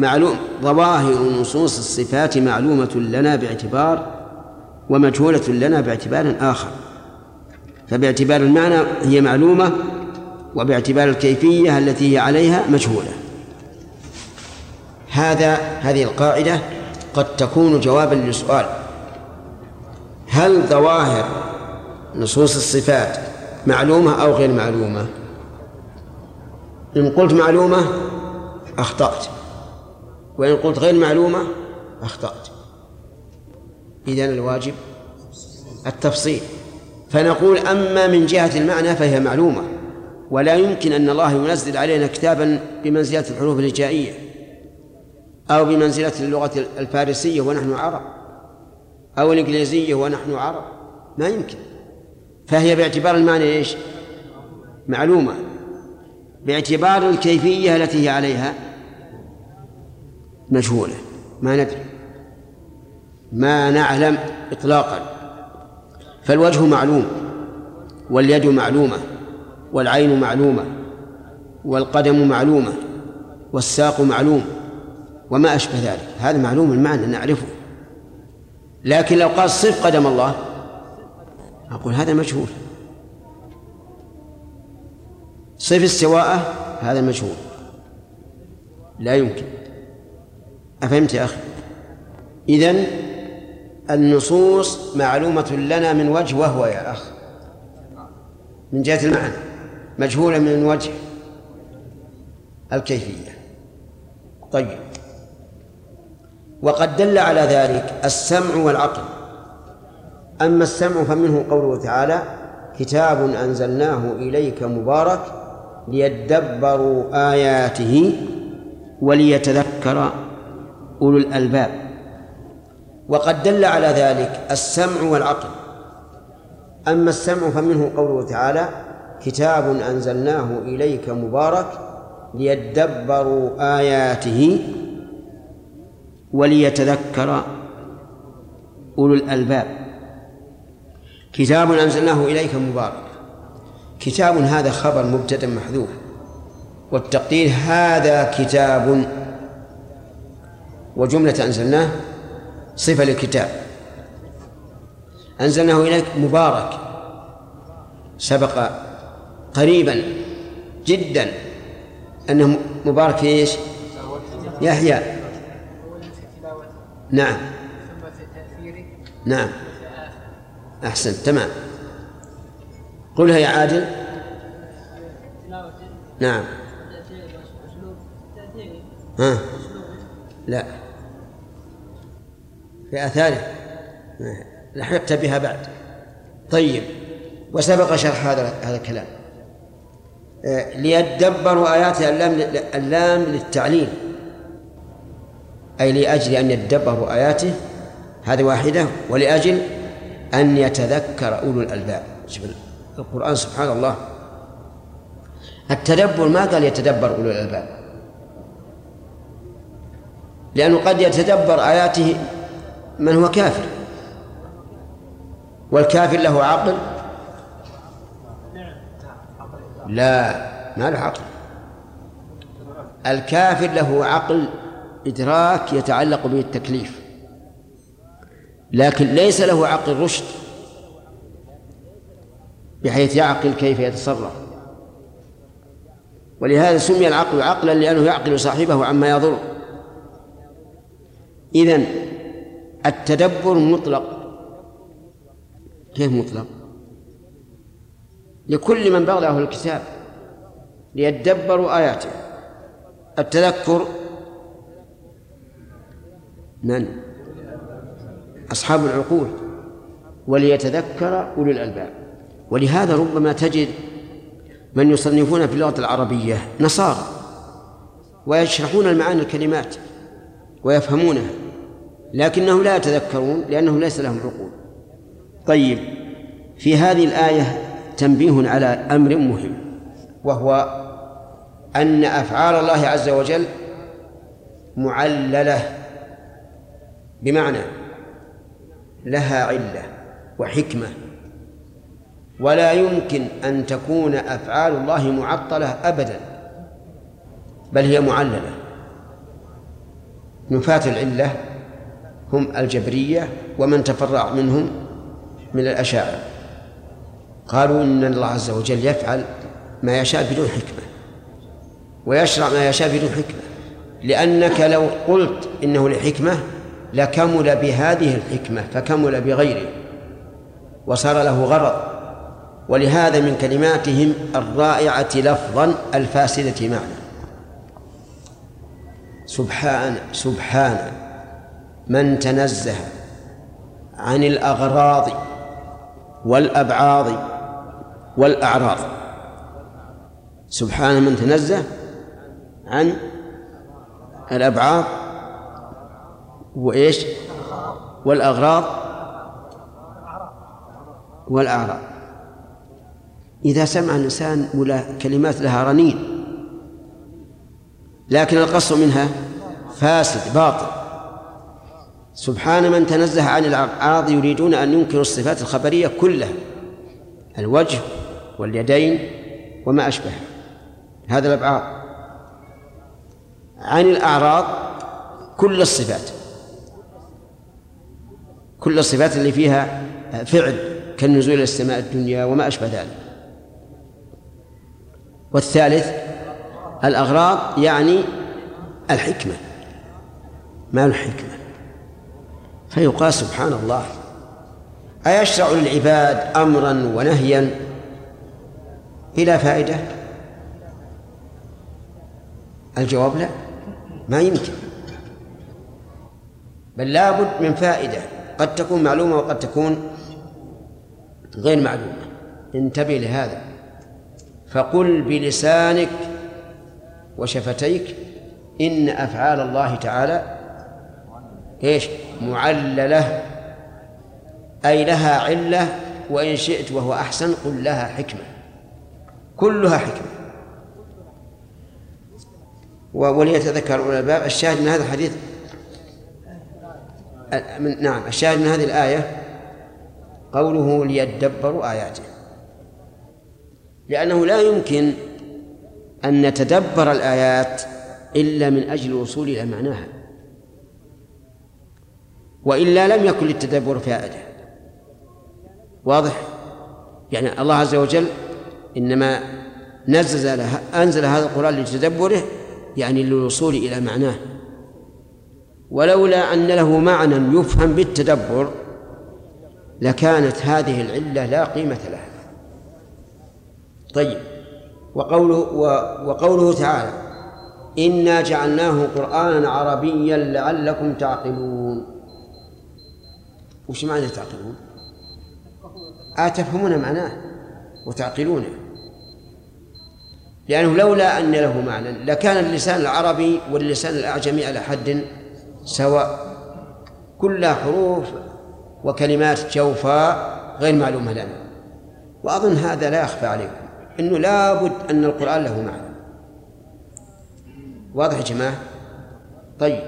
الصفات معلومة لنا باعتبار ومجهولة لنا باعتبار آخر. فباعتبار المعنى هي معلومة، وباعتبار الكيفية التي هي عليها مجهولة. هذه القاعدة قد تكون جوابا للسؤال: هل ظواهر نصوص الصفات معلومة أو غير معلومة؟ إن قلت معلومة أخطأت، وإن قلت غير معلومة أخطأت. إذن الواجب التفصيل، فنقول أما من جهة المعنى فهي معلومة، ولا يمكن أن الله ينزل علينا كتابا بمنزلة الحروف الهجائية أو بمنزلة اللغة الفارسية ونحن عرب، أو الإنجليزية ونحن عرب، ما يمكن. فهي باعتبار المعنى إيش؟ معلومة. باعتبار الكيفية التي هي عليها مجهولة، ما ندري، ما نعلم إطلاقا. فالوجه معلوم، واليد معلومة، والعين معلومة، والقدم معلومة، والساق معلوم، وما أشبه ذلك. هذا معلوم المعنى نعرفه. لكن لو قال صف قدم الله أقول هذا مجهول، صف استواءه هذا مجهول، لا يمكن. أفهمت يا أخي؟ إذن النصوص معلومة لنا من وجه، وهو يا أخ من جهة المعنى، مجهولة من وجه الكيفية. طيب، وقد دل على ذلك السمع والعقل. أما السمع فمنه قوله تعالى: كتاب أنزلناه إليك مبارك ليدبروا آياته وليتذكر أولو الألباب. وقد دل على ذلك السمع والعقل. أما السمع فمنه قوله تعالى: كتاب أنزلناه إليك مبارك ليدبروا آياته وليتذكر أولو الألباب. كتاب أنزلناه إليك مبارك، كتاب هذا خبر مبتدأ محذوف، والتقدير هذا كتاب، وجملة أنزلناه صفة للكتاب. أنزلناه إليك مبارك، سبق قريبا جدا أنه مبارك في إيش؟ يحيى. نعم نعم، أحسن، تمام. قلها يا عادل. نعم. ها؟ لا، في آثاره لحقت بها بعد. طيب، وسبق شرح هذا الكلام. ليدبروا آياته، اللام للتعليل، أي لأجل أن يدبروا آياته، هذه واحدة، ولأجل أن يتذكر أولو الألباب. شوف القرآن سبحان الله، التدبر ما قال يتدبر أولو الألباب، لأنه قد يتدبر آياته من هو كافر، والكافر له عقل؟ لا، ما له عقل. الكافر له عقل إدراك يتعلق به التكليف، لكن ليس له عقل رشد بحيث يعقل كيف يتصرف. ولهذا سمي العقل عقلا لأنه يعقل صاحبه عما يضر. إذن التدبر مطلق. كيف مطلق؟ لكل من بلغه الكتاب ليدبروا آياته. التذكر من؟ أصحاب العقول، وليتذكر أولو الألباب. ولهذا ربما تجد من يصنفون في اللغة العربية نصارى ويشرحون المعاني الكلمات ويفهمونها، لكنهم لا يتذكرون لأنهم ليس لهم عقول. طيب، في هذه الآية تنبيه على أمر مهم، وهو أن أفعال الله عز وجل معللة، بمعنى لها علة وحكمة، ولا يمكن أن تكون أفعال الله معطلة أبدا، بل هي معللة. نفاة العلة هم الجبرية ومن تفرع منهم من الأشاعرة، قالوا إن الله عز وجل يفعل ما يشاء بدون حكمة ويشرع ما يشاء بدون حكمة، لأنك لو قلت إنه لحكمة لكمل بهذه الحكمة فكمل بغيره وصار له غرض. ولهذا من كلماتهم الرائعة لفظا الفاسدة معنى. سبحان من تنزه عن الأغراض والأبعاض والأعراض. سبحان من تنزه عن الأبعاض وإيش والأغراض والأعراض. إذا سمع الإنسان كلمات لها رنين لكن القصد منها فاسد باطل. سبحان من تنزه عن الأعراض يريدون أن ينكروا الصفات الخبرية كلها، الوجه واليدين وما أشبه هذا الأبعاض. عن الأعراض كل الصفات، كل الصفات اللي فيها فعل كالنزول إلى السماء الدنيا وما أشبه ذلك. والثالث الأغراض يعني الحكمة، ما الحكمة؟ فيقال سبحان الله أيشرع للعباد أمرا ونهيا بلا فائدة؟ الجواب لا، ما يمكن، بل لا بد من فائدة قد تكون معلومة وقد تكون غير معلومة. انتبه لهذا. فقل بلسانك وشفتيك إن أفعال الله تعالى إيش؟ معللة، أي لها علة، وإن شئت وهو أحسن قل لها حكمة، كلها حكمة. وليتذكر أولو الألباب. الشاهد من هذا الحديث نعم، الشاهد من هذه الآية قوله ليدبروا آياته، لأنه لا يمكن أن نتدبر الآيات إلا من أجل الوصول إلى معناها، وإلا لم يكن للتدبر فائدة. واضح؟ يعني الله عز وجل إنما أنزل هذا القرآن لتدبره، يعني للوصول إلى معناه، ولولا أن له معنى يفهم بالتدبر لكانت هذه العلة لا قيمة لها. طيب، وقوله تعالى إنا جعلناه قرآنا عربيا لعلكم تعقلون. وش معنى تعقلون؟ تفهمون معناه وتعقلونه، لأنه لولا أن له معنى لكان اللسان العربي واللسان الأعجمي على حد سواء، كلها حروف وكلمات جوفاء غير معلومة لنا. وأظن هذا لا يخفى عليكم إنه لا بد أن القرآن له معنى. واضح يا جماعة؟ طيب،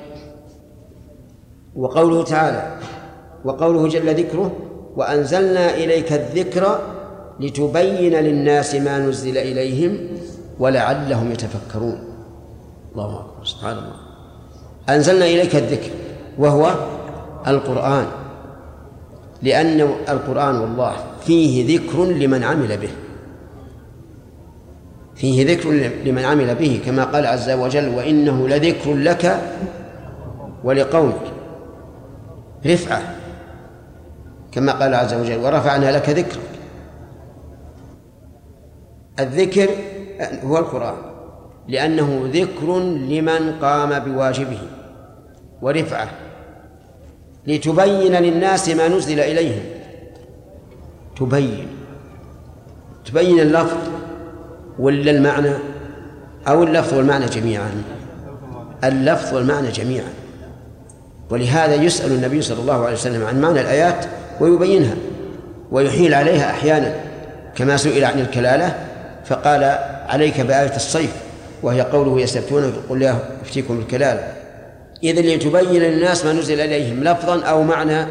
وقوله تعالى وقوله جل ذكره وأنزلنا إليك الذكر لتبين للناس ما نزل إليهم ولعلهم يتفكرون. الله أكبر، سبحان الله. أنزلنا إليك الذكر وهو القرآن، لأن القرآن والله فيه ذكر لمن عمل به، فيه ذكر لمن عمل به، كما قال عز وجل: وإنه لذكر لك ولقومك. رفعة، كما قال عز وجل: ورفعنا لك ذكرك. الذكر هو القرآن، لأنه ذكر لمن قام بواجبه، ورفعة لتبين للناس ما نزل إليهم. تبين اللفظ ولا المعنى، أو اللفظ والمعنى جميعا؟ اللفظ والمعنى جميعا. ولهذا يسأل النبي صلى الله عليه وسلم عن معنى الآيات ويبينها ويحيل عليها أحيانا، كما سئل عن الكلالة فقال: عليك بآية الصيف، وهي قوله: يستفتونك قل لا أفتيكم الكلالة. إذن لتبين للناس ما نزل إليهم لفظا أو معنى،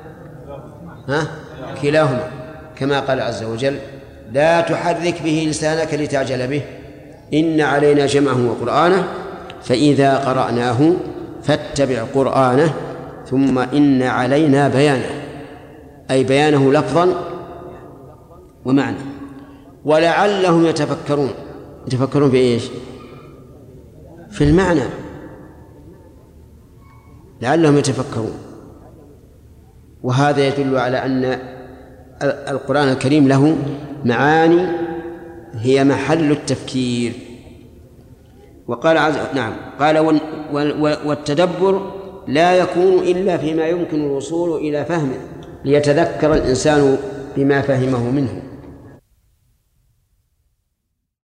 كلاهما، كما قال عز وجل: لا تحرك به لسانك لتعجل به إن علينا جمعه وقرآنه فإذا قرأناه فاتبع قرآنه ثم إن علينا بيانه، أي بيانه لفظا ومعنى. ولعلهم يتفكرون في إيش؟ في المعنى، لعلهم يتفكرون. وهذا يدل على أن القرآن الكريم له معاني هي محل التفكير. وقال قال: والتدبر لا يكون إلا فيما يمكن الوصول إلى فهمه ليتذكر الإنسان بما فهمه منه.